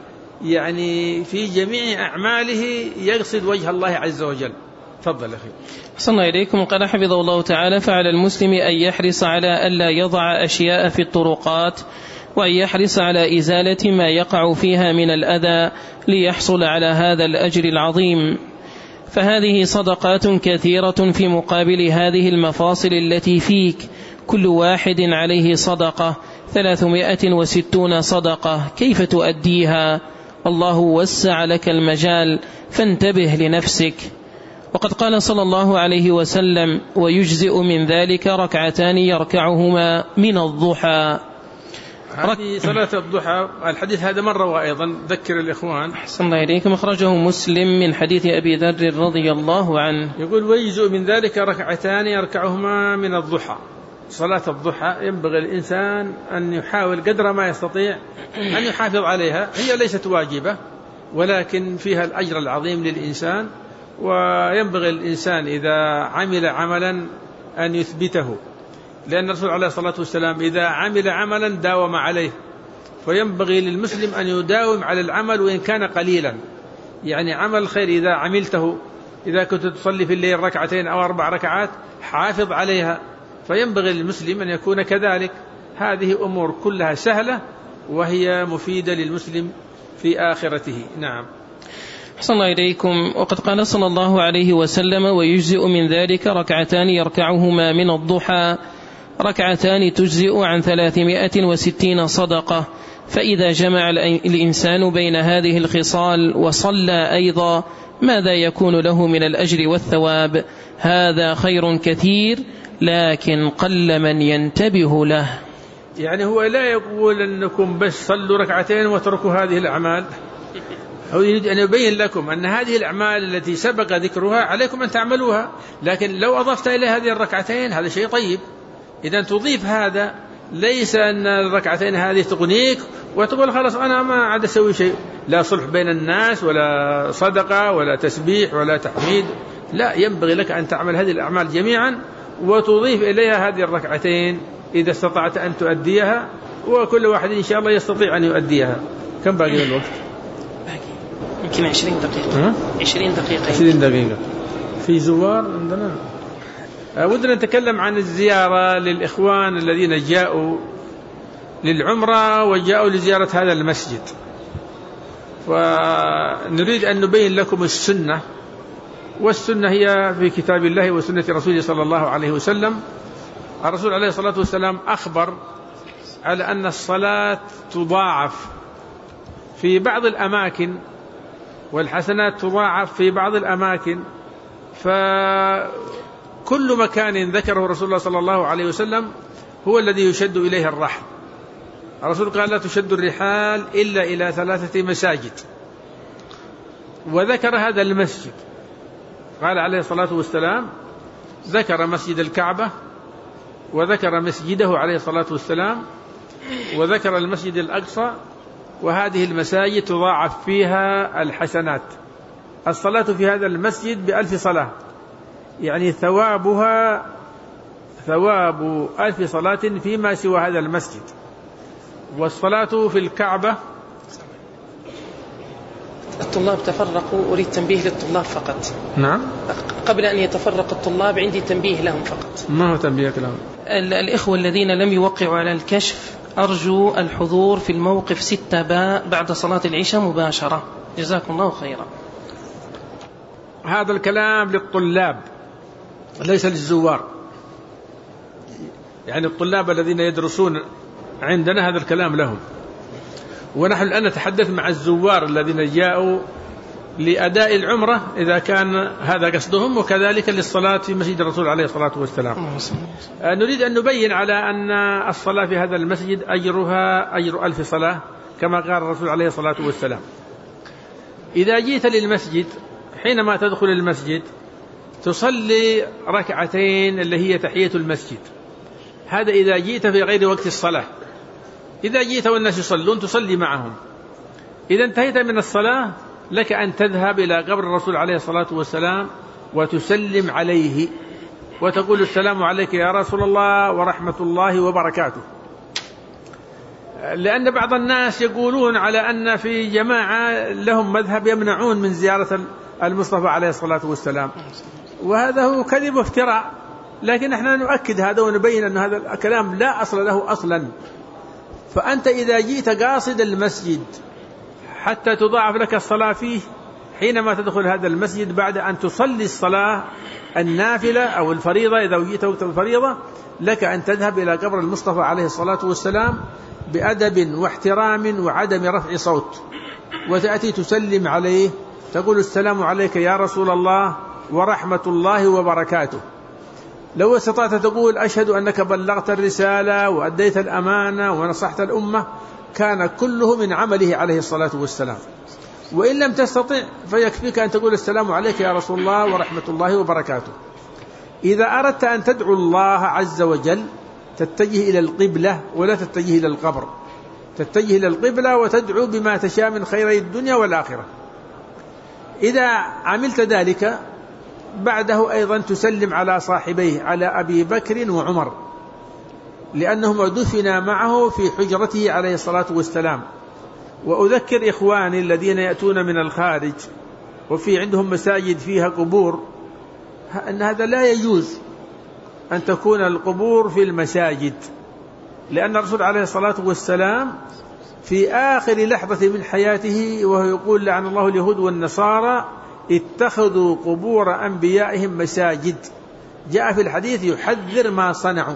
يعني في جميع أعماله يقصد وجه الله عز وجل. تفضل أخي. أحسن الله إليكم. قال حفظه الله تعالى: فعلى المسلم أن يحرص على ألا يضع أشياء في الطرقات، وأن يحرص على إزالة ما يقع فيها من الأذى ليحصل على هذا الأجر العظيم، فهذه صدقات كثيرة في مقابل هذه المفاصل التي فيك، كل واحد عليه صدقة، ثلاثمائة وستون صدقة، كيف تؤديها؟ الله وسع لك المجال، فانتبه لنفسك. وقد قال صلى الله عليه وسلم: ويجزئ من ذلك ركعتان يركعهما من الضحى. هذه صلاة الضحى، الحديث هذا مرة أيضا ذكر الإخوان. أحسن الله إليكم. أخرجه مسلم من حديث أبي ذر رضي الله عنه، يقول: ويجزئ من ذلك ركعتان يركعهما من الضحى. صلاة الضحى ينبغي الإنسان أن يحاول قدر ما يستطيع أن يحافظ عليها، هي ليست واجبة ولكن فيها الأجر العظيم للإنسان، وينبغي الإنسان إذا عمل عملا أن يثبته، لأن الرسول عليه الصلاة والسلام إذا عمل عملا داوم عليه، فينبغي للمسلم أن يداوم على العمل وإن كان قليلا، يعني عمل الخير إذا عملته، إذا كنت تصلي في الليل ركعتين أو أربع ركعات حافظ عليها، فينبغي للمسلم أن يكون كذلك. هذه أمور كلها سهلة وهي مفيدة للمسلم في آخرته. نعم. أحسن الله إليكم. وقد قال صلى الله عليه وسلم: ويجزئ من ذلك ركعتان يركعهما من الضحى، ركعتان تجزئ عن ثلاثمائة وستين صدقة، فإذا جمع الإنسان بين هذه الخصال وصلى أيضا ماذا يكون له من الأجر والثواب؟ هذا خير كثير، لكن قل من ينتبه له. يعني هو لا يقول أنكم بس صلوا ركعتين واتركوا هذه الأعمال، هو يريد أن يبين لكم أن هذه الأعمال التي سبق ذكرها عليكم أن تعملوها، لكن لو أضفت إلى هذه الركعتين هذا شيء طيب. إذا تضيف هذا، ليس أن الركعتين هذه تغنيك وتقول خلاص أنا ما عاد أسوي شيء، لا صلح بين الناس ولا صدقة ولا تسبيح ولا تحميد، لا، ينبغي لك أن تعمل هذه الأعمال جميعا وتضيف إليها هذه الركعتين إذا استطعت أن تؤديها، وكل واحد إن شاء الله يستطيع أن يؤديها. كم باقي من الوقت؟ يمكن عشرين دقيقة. عشرين دقيقة. عشرين دقيقة. في زوار عندنا. ودنا نتكلم عن الزيارة للإخوان الذين جاءوا للعمرة وجاءوا لزيارة هذا المسجد، ونريد أن نبين لكم السنة، والسنة هي في كتاب الله وسنة رسوله صلى الله عليه وسلم. الرسول عليه الصلاة والسلام أخبر على أن الصلاة تضاعف في بعض الأماكن والحسنات تضاعف في بعض الأماكن، فكل مكان ذكره رسول الله صلى الله عليه وسلم هو الذي يشد إليه الرحل. الرسول قال: لا تشد الرحال إلا إلى ثلاثة مساجد، وذكر هذا المسجد، قال عليه الصلاة والسلام، ذكر مسجد الكعبة، وذكر مسجده عليه الصلاة والسلام، وذكر المسجد الأقصى، وهذه المساجد تضاعف فيها الحسنات. الصلاة في هذا المسجد بألف صلاة، يعني ثوابها ثواب ألف صلاة فيما سوى هذا المسجد. والصلاة في الكعبة. الطلاب تفرقوا، أريد تنبيه للطلاب فقط. نعم. قبل أن يتفرق الطلاب عندي تنبيه لهم فقط. ما هو تنبيهك لهم؟ الإخوة الذين لم يوقعوا على الكشف أرجو الحضور في الموقف ستة باء بعد صلاة العشاء مباشرة، جزاكم الله خيرا. هذا الكلام للطلاب ليس للزوار، يعني الطلاب الذين يدرسون عندنا هذا الكلام لهم، ونحن الآن نتحدث مع الزوار الذين جاءوا لأداء العمرة إذا كان هذا قصدهم، وكذلك للصلاة في مسجد الرسول عليه الصلاة والسلام. نريد أن نبين على أن الصلاة في هذا المسجد أجرها أجر ألف صلاة كما قال الرسول عليه الصلاة والسلام. إذا جيت للمسجد حينما تدخل المسجد تصلي ركعتين اللي هي تحية المسجد، هذا إذا جيت في غير وقت الصلاة. إذا جيت والناس يصلون تصلي معهم. إذا انتهيت من الصلاة لك أن تذهب إلى قبر الرسول عليه الصلاة والسلام وتسلم عليه وتقول السلام عليك يا رسول الله ورحمة الله وبركاته. لأن بعض الناس يقولون على أن في جماعة لهم مذهب يمنعون من زيارة المصطفى عليه الصلاة والسلام، وهذا هو كذب وافتراء، لكن احنا نؤكد هذا ونبين أن هذا الكلام لا أصل له أصلا. فأنت إذا جيت قاصد المسجد حتى تضاعف لك الصلاة فيه حينما تدخل هذا المسجد بعد أن تصلي الصلاة النافلة أو الفريضة، إذا جيت وقت الفريضة لك أن تذهب إلى قبر المصطفى عليه الصلاة والسلام بأدب واحترام وعدم رفع صوت، وتأتي تسلم عليه تقول السلام عليك يا رسول الله ورحمة الله وبركاته. لو استطعت تقول أشهد أنك بلغت الرسالة وأديت الأمانة ونصحت الأمة، كان كله من عمله عليه الصلاة والسلام. وإن لم تستطع فيكفيك أن تقول السلام عليك يا رسول الله ورحمة الله وبركاته. إذا أردت أن تدعو الله عز وجل تتجه إلى القبلة ولا تتجه إلى القبر، تتجه إلى القبلة وتدعو بما تشاء من خيري الدنيا والآخرة. إذا عملت ذلك بعده أيضا تسلم على صاحبيه، على أبي بكر وعمر، لأنهما دفنا معه في حجرته عليه الصلاة والسلام. وأذكر إخواني الذين يأتون من الخارج وفي عندهم مساجد فيها قبور أن هذا لا يجوز أن تكون القبور في المساجد، لأن الرسول عليه الصلاة والسلام في آخر لحظة من حياته وهو يقول لعن الله اليهود والنصارى اتخذوا قبور أنبيائهم مساجد، جاء في الحديث يحذر ما صنعوا.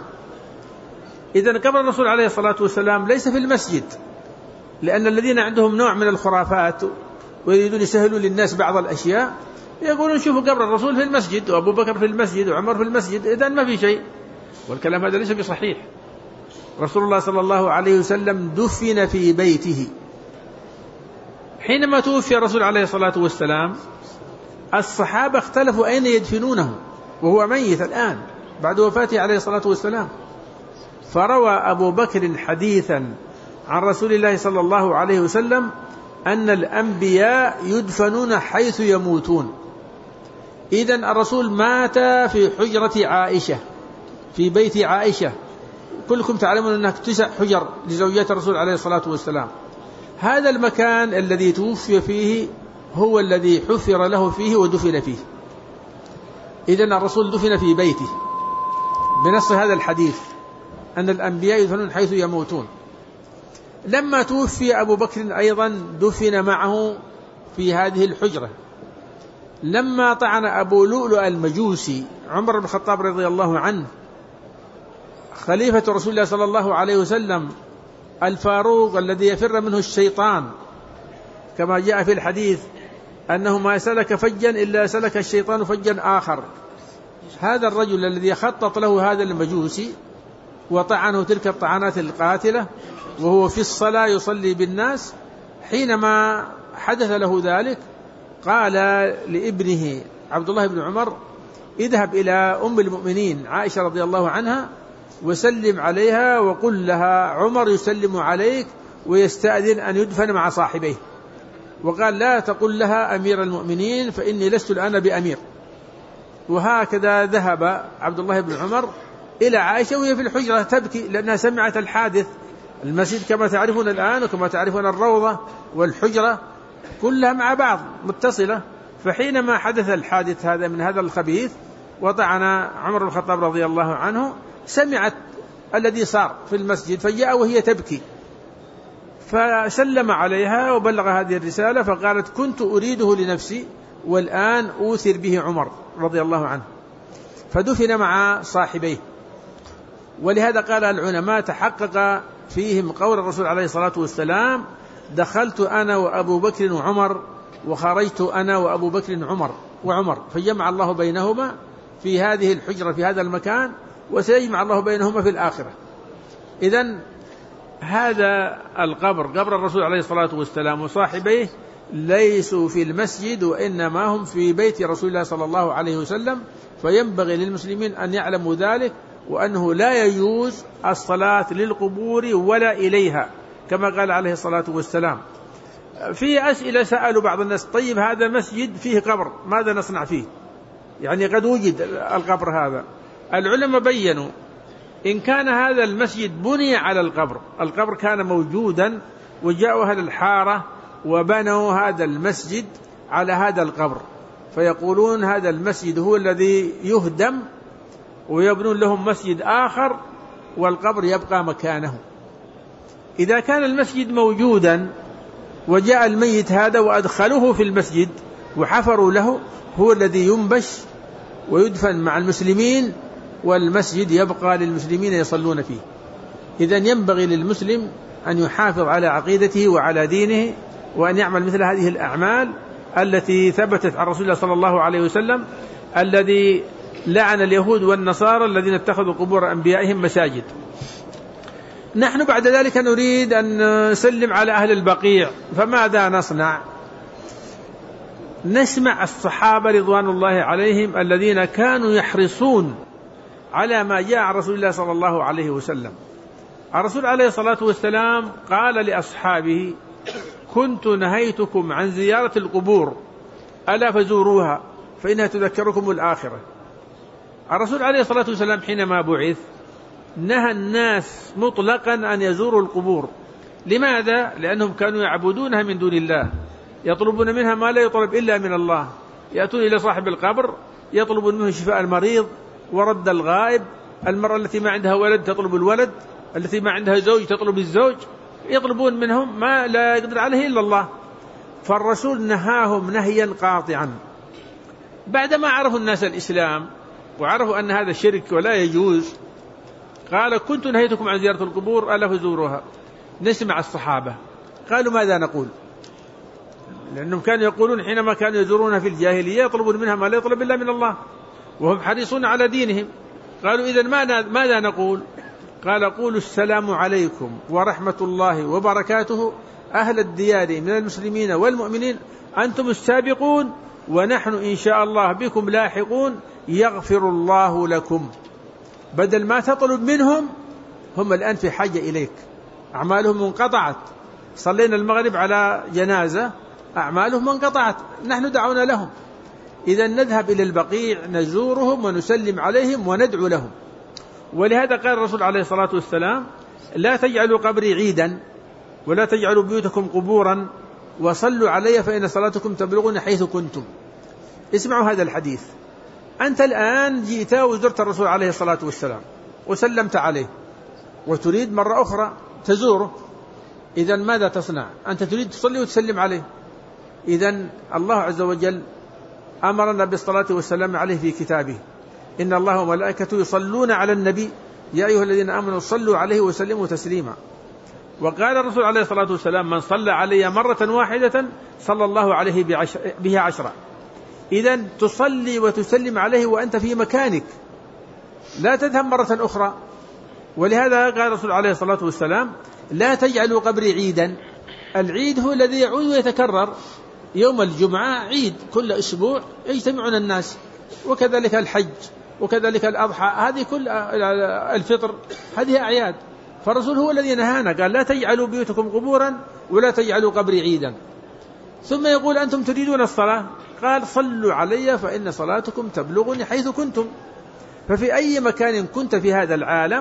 إذن قبر الرسول عليه الصلاة والسلام ليس في المسجد، لأن الذين عندهم نوع من الخرافات ويريدون يسهلوا للناس بعض الأشياء يقولون شوفوا قبر الرسول في المسجد وأبو بكر في المسجد وعمر في المسجد، إذن ما في شيء، والكلام هذا ليس بصحيح. رسول الله صلى الله عليه وسلم دفن في بيته. حينما توفي الرسول عليه الصلاة والسلام الصحابة اختلفوا أين يدفنونه وهو ميت الآن بعد وفاته عليه الصلاة والسلام. فروى أبو بكر حديثا عن رسول الله صلى الله عليه وسلم أن الأنبياء يدفنون حيث يموتون. إذن الرسول مات في حجرة عائشة، في بيت عائشة. كلكم تعلمون أنك تسع حجر لزوجات الرسول عليه الصلاة والسلام. هذا المكان الذي توفي فيه هو الذي حفر له فيه ودفن فيه. إذن الرسول دفن في بيته بنص هذا الحديث أن الأنبياء يدفنون حيث يموتون. لما توفي أبو بكر أيضا دفن معه في هذه الحجرة. لما طعن أبو لؤلؤ المجوسي عمر بن الخطاب رضي الله عنه خليفة رسول الله صلى الله عليه وسلم الفاروق الذي يفر منه الشيطان، كما جاء في الحديث أنه ما سلك فجا إلا سلك الشيطان فجا آخر. هذا الرجل الذي خطط له هذا المجوسي وطعنه تلك الطعنات القاتلة وهو في الصلاة يصلي بالناس، حينما حدث له ذلك قال لابنه عبد الله بن عمر اذهب إلى أم المؤمنين عائشة رضي الله عنها وسلم عليها وقل لها عمر يسلم عليك ويستأذن أن يدفن مع صاحبيه. وقال لا تقل لها أمير المؤمنين فإني لست الآن بأمير. وهكذا ذهب عبد الله بن عمر إلى عائشة وهي في الحجرة تبكي لأنها سمعت الحادث المسجد كما تعرفون الآن وكما تعرفون الروضة والحجرة كلها مع بعض متصلة. فحينما حدث الحادث هذا من هذا الخبيث وطعن عمر بن الخطاب رضي الله عنه، سمعت الذي صار في المسجد فجاء وهي تبكي، فسلم عليها وبلغ هذه الرسالة، فقالت كنت أريده لنفسي والآن أوثر به عمر رضي الله عنه، فدفن مع صاحبيه. ولهذا قال العلماء تحقق فيهم قول الرسول عليه الصلاة والسلام دخلت أنا وأبو بكر وعمر وخرجت أنا وأبو بكر عمر وعمر، فجمع الله بينهما في هذه الحجرة في هذا المكان، وسيجمع الله بينهما في الآخرة. إذن هذا القبر قبر الرسول عليه الصلاة والسلام وصاحبيه ليسوا في المسجد، وإنما هم في بيت رسول الله صلى الله عليه وسلم. فينبغي للمسلمين أن يعلموا ذلك، وأنه لا يجوز الصلاة للقبور ولا إليها كما قال عليه الصلاة والسلام. في أسئلة سألوا بعض الناس طيب هذا مسجد فيه قبر ماذا نصنع فيه؟ يعني قد وجد القبر هذا. العلماء بيّنوا إن كان هذا المسجد بني على القبر، القبر كان موجودا وجاءوا أهل الحارة وبنوا هذا المسجد على هذا القبر، فيقولون هذا المسجد هو الذي يهدم ويبنون لهم مسجد آخر والقبر يبقى مكانه. إذا كان المسجد موجودا وجاء الميت هذا وأدخلوه في المسجد وحفروا له، هو الذي ينبش ويدفن مع المسلمين والمسجد يبقى للمسلمين يصلون فيه. إذن ينبغي للمسلم أن يحافظ على عقيدته وعلى دينه، وأن يعمل مثل هذه الأعمال التي ثبتت عن رسول الله صلى الله عليه وسلم الذي لعن اليهود والنصارى الذين اتخذوا قبور أنبيائهم مساجد. نحن بعد ذلك نريد أن نسلم على أهل البقيع، فماذا نصنع؟ نسمع الصحابة رضوان الله عليهم الذين كانوا يحرصون على ما جاء عن رسول الله صلى الله عليه وسلم. الرسول عليه الصلاة والسلام قال لأصحابه كنت نهيتكم عن زيارة القبور ألا فزوروها فإنها تذكركم الآخرة. الرسول عليه الصلاة والسلام حينما بعث نهى الناس مطلقا أن يزوروا القبور. لماذا؟ لأنهم كانوا يعبدونها من دون الله، يطلبون منها ما لا يطلب إلا من الله، يأتون إلى صاحب القبر يطلبون منه شفاء المريض ورد الغائب، المرأة التي ما عندها ولد تطلب الولد، التي ما عندها زوج تطلب الزوج، يطلبون منهم ما لا يقدر عليه إلا الله. فالرسول نهاهم نهيا قاطعا. بعدما عرفوا الناس الإسلام وعرفوا أن هذا شرك ولا يجوز، قال كنت نهيتكم عن زيارة القبور ألا فزوروها. نسمع الصحابة قالوا ماذا نقول؟ لأنهم كانوا يقولون حينما كانوا يزورونها في الجاهلية يطلبون منها ما لا يطلب إلا من الله، وهم حريصون على دينهم. قالوا إذن ماذا نقول؟ قال قولوا السلام عليكم ورحمة الله وبركاته أهل الديار من المسلمين والمؤمنين، أنتم السابقون ونحن إن شاء الله بكم لاحقون، يغفر الله لكم. بدل ما تطلب منهم، هم الآن في حاجة إليك، أعمالهم منقطعت. صلينا المغرب على جنازة أعمالهم منقطعت، نحن دعونا لهم. إذا نذهب إلى البقيع نزورهم ونسلم عليهم وندعو لهم. ولهذا قال الرسول عليه الصلاة والسلام لا تجعلوا قبري عيدا ولا تجعلوا بيوتكم قبورا وصلوا علي فإن صلاتكم تبلغون حيث كنتم. اسمعوا هذا الحديث. أنت الآن جئت وزرت الرسول عليه الصلاة والسلام وسلمت عليه وتريد مرة أخرى تزوره، إذن ماذا تصنع؟ أنت تريد تصلي وتسلم عليه. إذن الله عز وجل أمرنا بالصلاة والسلام عليه في كتابه إن الله وملائكته يصلون على النبي يا أيها الذين آمنوا صلوا عليه وسلموا تسليما. وقال الرسول عليه الصلاة والسلام من صلى علي مرة واحدة صلى الله عليه بعشر به عشرة. إذن تصلي وتسلم عليه وأنت في مكانك، لا تذهب مرة أخرى. ولهذا قال الرسول عليه الصلاة والسلام لا تجعلوا قبري عيدا. العيد هو الذي يعود ويتكرر، يوم الجمعة عيد كل أسبوع يجتمعون الناس، وكذلك الحج وكذلك الأضحى، هذه كل الفطر، هذه أعياد. فالرسول هو الذي نهانا قال لا تجعلوا بيوتكم قبورا ولا تجعلوا قبري عيدا. ثم يقول أنتم تريدون الصلاة، قال صلوا علي فإن صلاتكم تبلغني حيث كنتم. ففي أي مكان كنت في هذا العالم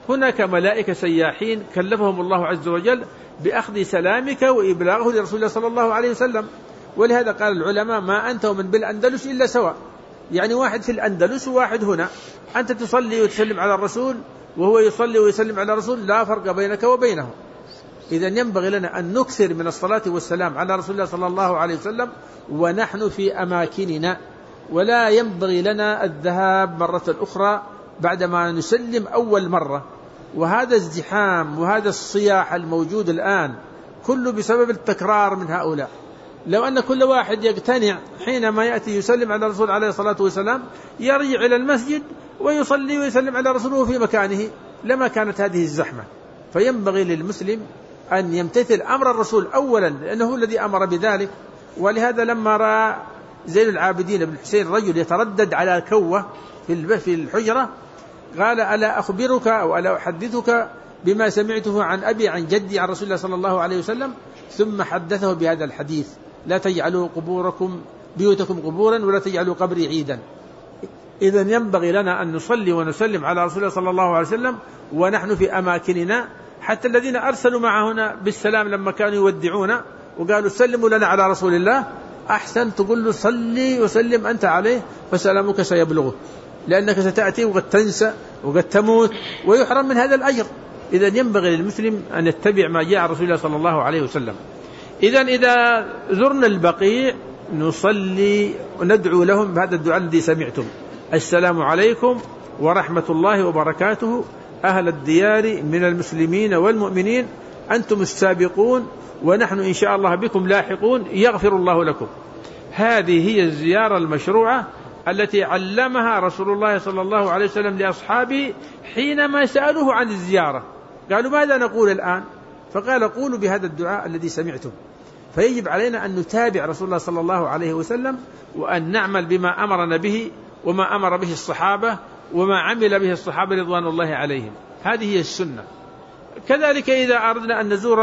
هناك ملائكة سياحين كلفهم الله عز وجل بأخذ سلامك وإبلاغه لرسول الله صلى الله عليه وسلم. ولهذا قال العلماء ما أنت ومن بالأندلس إلا سواء، يعني واحد في الأندلس وواحد هنا، أنت تصلي وتسلم على الرسول وهو يصلي ويسلم على الرسول، لا فرق بينك وبينه. إذن ينبغي لنا أن نكثر من الصلاة والسلام على رسول الله صلى الله عليه وسلم ونحن في أماكننا، ولا ينبغي لنا الذهاب مرة أخرى بعدما نسلم أول مرة. وهذا الزحام وهذا الصياح الموجود الآن كله بسبب التكرار من هؤلاء. لو أن كل واحد يقتنع حينما يأتي يسلم على الرسول عليه الصلاة والسلام يرجع إلى المسجد ويصلي ويسلم على رسوله في مكانه لما كانت هذه الزحمة. فينبغي للمسلم أن يمتثل أمر الرسول أولا لأنه الذي أمر بذلك. ولهذا لما رأى زين العابدين بن حسين رجل يتردد على كوة في الحجرة قال ألا أخبرك أو ألا أحدثك بما سمعته عن أبي عن جدي عن رسول الله صلى الله عليه وسلم، ثم حدثه بهذا الحديث: لا تجعلوا قبوركم بيوتكم قبورا ولا تجعلوا قبري عيدا. إذن ينبغي لنا أن نصلي ونسلم على رسول الله صلى الله عليه وسلم ونحن في أماكننا. حتى الذين أرسلوا معهنا بالسلام لما كانوا يودعونا وقالوا سلموا لنا على رسول الله، أحسن تقول له صلي وسلم أنت عليه فسلامك سيبلغه، لأنك ستأتي وقد تنسى وقد تموت ويحرم من هذا الأجر. إذن ينبغي للمسلم أن يتبع ما جاء رسول الله صلى الله عليه وسلم. إذن إذا زرنا البقيع نصلي وندعو لهم بهذا الدعاء الذي سمعتم: السلام عليكم ورحمة الله وبركاته أهل الديار من المسلمين والمؤمنين، أنتم السابقون ونحن إن شاء الله بكم لاحقون، يغفر الله لكم. هذه هي الزيارة المشروعة التي علمها رسول الله صلى الله عليه وسلم لأصحابه حينما سألوه عن الزيارة. قالوا ماذا نقول الآن؟ فقال قولوا بهذا الدعاء الذي سمعتم. فيجب علينا أن نتابع رسول الله صلى الله عليه وسلم وأن نعمل بما أمرنا به وما أمر به الصحابة وما عمل به الصحابة رضوان الله عليهم. هذه هي السنة. كذلك إذا أردنا أن نزور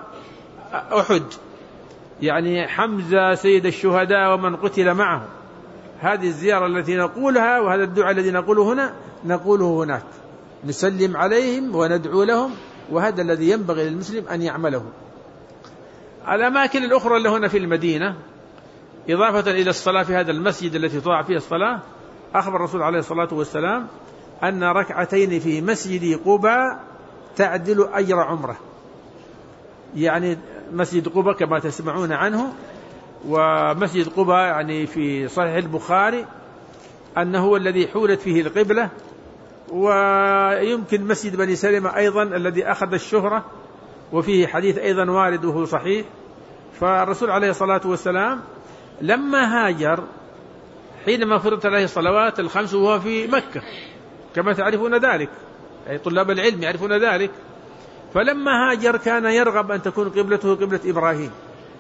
أحد، يعني حمزة سيد الشهداء ومن قتل معه، هذه الزيارة التي نقولها وهذا الدعاء الذي نقوله هنا نقوله هناك، نسلم عليهم وندعو لهم، وهذا الذي ينبغي للمسلم أن يعمله. الأماكن الأخرى اللي هنا في المدينة إضافة إلى الصلاة في هذا المسجد التي تضاع فيه الصلاة، أخبر الرسول عليه الصلاة والسلام أن ركعتين في مسجد قباء تعدل أجر عمره. يعني مسجد قباء كما تسمعون عنه، ومسجد قباء يعني في صحيح البخاري أنه هو الذي حولت فيه القبلة، ويمكن مسجد بني سلمة أيضا الذي أخذ الشهرة، وفيه حديث أيضا وارد وهو صحيح. فالرسول عليه الصلاة والسلام لما هاجر حينما فرضت عليه الصلوات الخمس وهو في مكة كما تعرفون ذلك، أي طلاب العلم يعرفون ذلك، فلما هاجر كان يرغب أن تكون قبلته قبلة إبراهيم،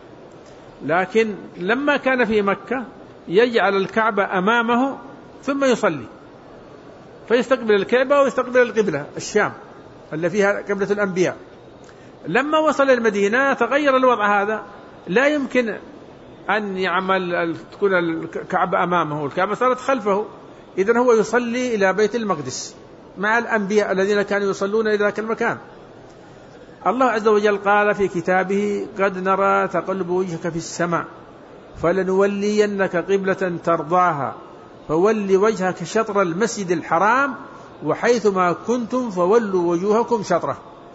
لكن لما كان في مكة يجعل الكعبة أمامه ثم يصلي، فيستقبل الكعبة ويستقبل القبلة الشام اللي فيها قبلة الأنبياء. لما وصل المدينة تغير الوضع هذا، لا يمكن أن يعمل تكون الكعبة أمامه، الكعبة صارت خلفه، إذن هو يصلي إلى بيت المقدس مع الأنبياء الذين كانوا يصلون إلى ذاك المكان. الله عز وجل قال في كتابه: قد نرى تقلب وجهك في السماء فلنولينك قبلة ترضاها فول وجهك شطر المسجد الحرام وحيثما كنتم فولوا وجوهكم شطره.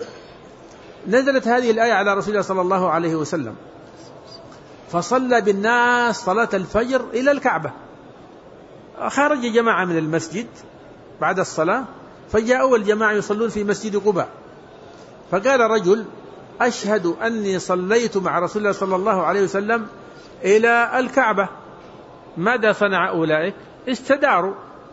نزلت هذه الآية على رسول الله صلى الله عليه وسلم، فصلى بالناس صلاة الفجر إلى الكعبة. خرج جماعة من المسجد بعد الصلاة فجاءوا الجماعة يصلون في مسجد قباء، فقال رجل: أشهد أني صليت مع رسول الله صلى الله عليه وسلم إلى الكعبة. ماذا صنع أولئك؟ استداروا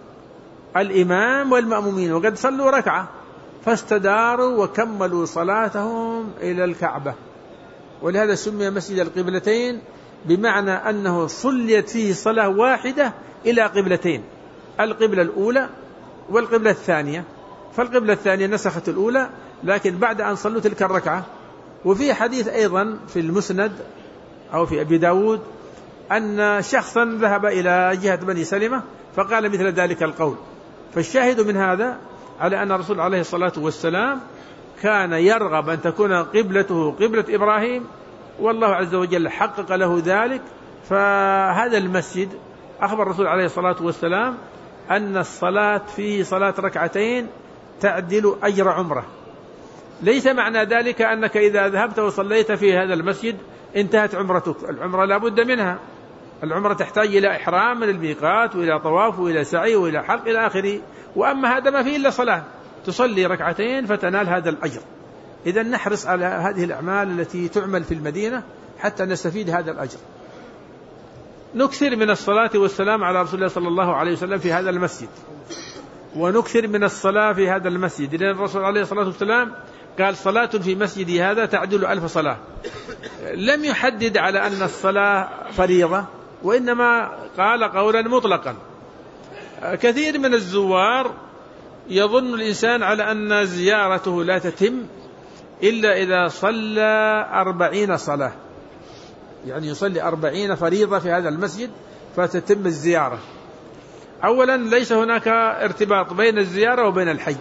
الإمام والمأمومين وقد صلوا ركعة، فاستداروا وكملوا صلاتهم إلى الكعبة. ولهذا سمي مسجد القبلتين، بمعنى أنه صليت فيه صلاة واحدة إلى قبلتين، القبلة الأولى والقبلة الثانية، فالقبلة الثانية نسخت الأولى لكن بعد أن صلوا تلك الركعة. وفي حديث أيضا في المسند أو في أبي داود أن شخصا ذهب إلى جهة بني سلمة فقال مثل ذلك القول. فالشاهد من هذا على أن الرسول عليه الصلاة والسلام كان يرغب أن تكون قبلته قبلة إبراهيم، والله عز وجل حقق له ذلك. فهذا المسجد أخبر الرسول عليه الصلاة والسلام أن الصلاة فيه صلاة ركعتين تعدل أجر عمره. ليس معنى ذلك أنك إذا ذهبت وصليت في هذا المسجد انتهت عمرتك، العمرة لا بد منها، العمرة تحتاج إلى إحرام من الميقات وإلى طواف وإلى سعي وإلى حلق إلى آخره، وأما هذا ما فيه إلا صلاة، تصلي ركعتين فتنال هذا الأجر. إذا نحرص على هذه الأعمال التي تعمل في المدينة حتى نستفيد هذا الأجر. نكثر من الصلاة والسلام على رسول الله صلى الله عليه وسلم في هذا المسجد، ونكثر من الصلاة في هذا المسجد، لأن الرسول عليه الصلاة والسلام قال صلاة في مسجدي هذا تعدل ألف صلاة. لم يحدد على أن الصلاة فريضة، وإنما قال قولا مطلقا. كثير من الزوار يظن الإنسان على أن زيارته لا تتم إلا إذا صلى أربعين صلاة، يعني يصلي أربعين فريضة في هذا المسجد فتتم الزيارة. أولا ليس هناك ارتباط بين الزيارة وبين الحج،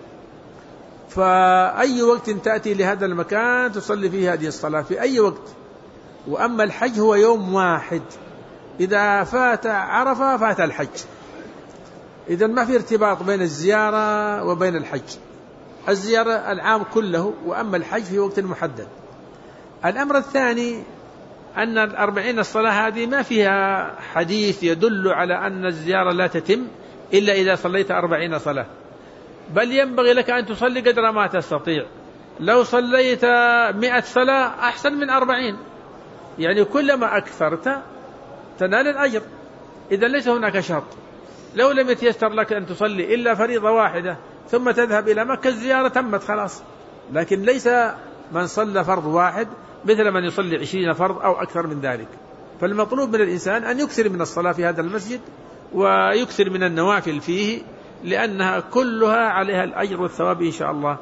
فأي وقت تأتي لهذا المكان تصلي فيه هذه الصلاة في أي وقت. وأما الحج هو يوم واحد، إذا فات عرفة فات الحج، إذن ما في ارتباط بين الزيارة وبين الحج. الزيارة العام كله، وأما الحج في وقت محدد. الأمر الثاني أن الأربعين الصلاة هذه ما فيها حديث يدل على أن الزيارة لا تتم إلا إذا صليت أربعين صلاة، بل ينبغي لك أن تصلي قدر ما تستطيع. لو صليت مئة صلاة أحسن من أربعين، يعني كلما أكثرت تنال الأجر. إذا ليس هناك شرط. لو لم يتيسر لك أن تصلي إلا فريضة واحدة ثم تذهب إلى مكة الزيارة تمت خلاص، لكن ليس من صلى فرض واحد مثل من يصلي عشرين فرض أو أكثر من ذلك. فالمطلوب من الإنسان أن يكثر من الصلاة في هذا المسجد ويكثر من النوافل فيه، لأنها كلها عليها الأجر والثواب إن شاء الله.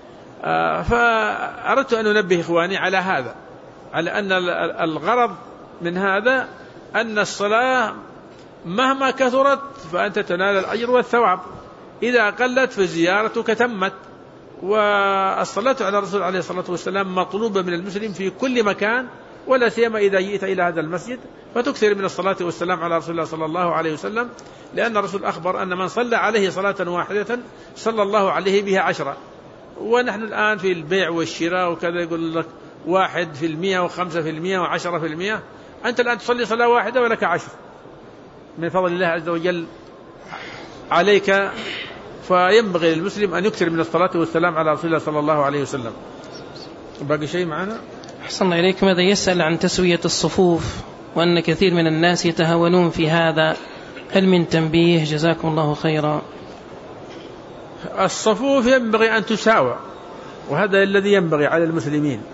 فأردت أن أنبه إخواني على هذا، على أن الغرض من هذا أن الصلاة مهما كثرت فأنت تنال الأجر والثواب، إذا قلت فزيارتك تمت. والصلاة على الرسول عليه الصلاة والسلام مطلوبة من المسلم في كل مكان، ولا سيما إذا جئت إلى هذا المسجد فتكثر من الصلاة والسلام على رسول الله صلى الله عليه وسلم، لأن الرسول أخبر أن من صلى عليه صلاة واحدة صلى الله عليه بها عشرة. ونحن الآن في البيع والشراء وكذا يقول لك واحد في المئة وخمسة في المئة وعشرة في المئة، أنت الآن تصلي صلاة واحدة ولك عشر من فضل الله عز وجل عليك. فينبغي للمسلم أن يكثر من الصلاة والسلام على رسول الله صلى الله عليه وسلم. باقي شيء معنا؟ أحسن إليك. ماذا يسأل عن تسوية الصفوف، وأن كثير من الناس يتهاونون في هذا، هل من تنبيه؟ جزاكم الله خيرا. الصفوف ينبغي أن تساوى، وهذا الذي ينبغي على المسلمين.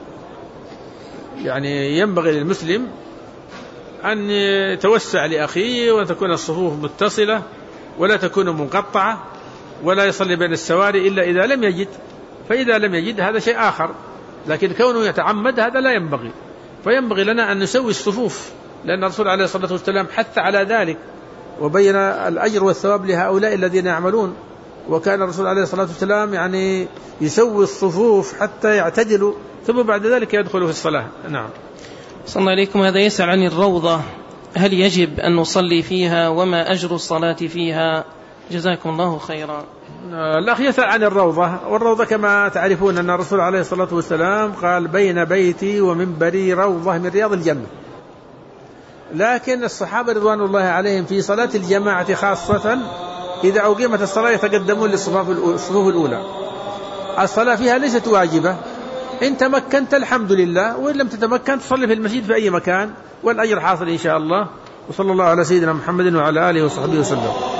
يعني ينبغي للمسلم أن يتوسع لأخيه وأن تكون الصفوف متصلة ولا تكون منقطعة، ولا يصلي بين السواري إلا إذا لم يجد، فإذا لم يجد هذا شيء آخر، لكن كونه يتعمد هذا لا ينبغي. فينبغي لنا أن نسوي الصفوف، لأن الرسول عليه الصلاة والسلام حث على ذلك وبين الأجر والثواب لهؤلاء الذين يعملون. وكان الرسول عليه الصلاة والسلام يعني يسوي الصفوف حتى يعتدلوا، ثم بعد ذلك يدخلوا في الصلاة. نعم. صلى الله عليكم. هذا يسأل عن الروضة، هل يجب أن نصلي فيها، وما أجر الصلاة فيها؟ جزاكم الله خيرا. الأخ يسأل عن الروضة، والروضة كما تعرفون أن الرسول عليه الصلاة والسلام قال بين بيتي ومنبري روضة من رياض الجنة. لكن الصحابة رضوان الله عليهم في صلاة الجماعة خاصة إذا أقيمت الصلاة يتقدمون للصفوف الأولى. الصلاة فيها ليست واجبة، إن تمكنت الحمد لله، وإن لم تتمكن تصلي في المسجد في أي مكان والأجر حاصل إن شاء الله. وصلى الله على سيدنا محمد وعلى آله وصحبه وسلم.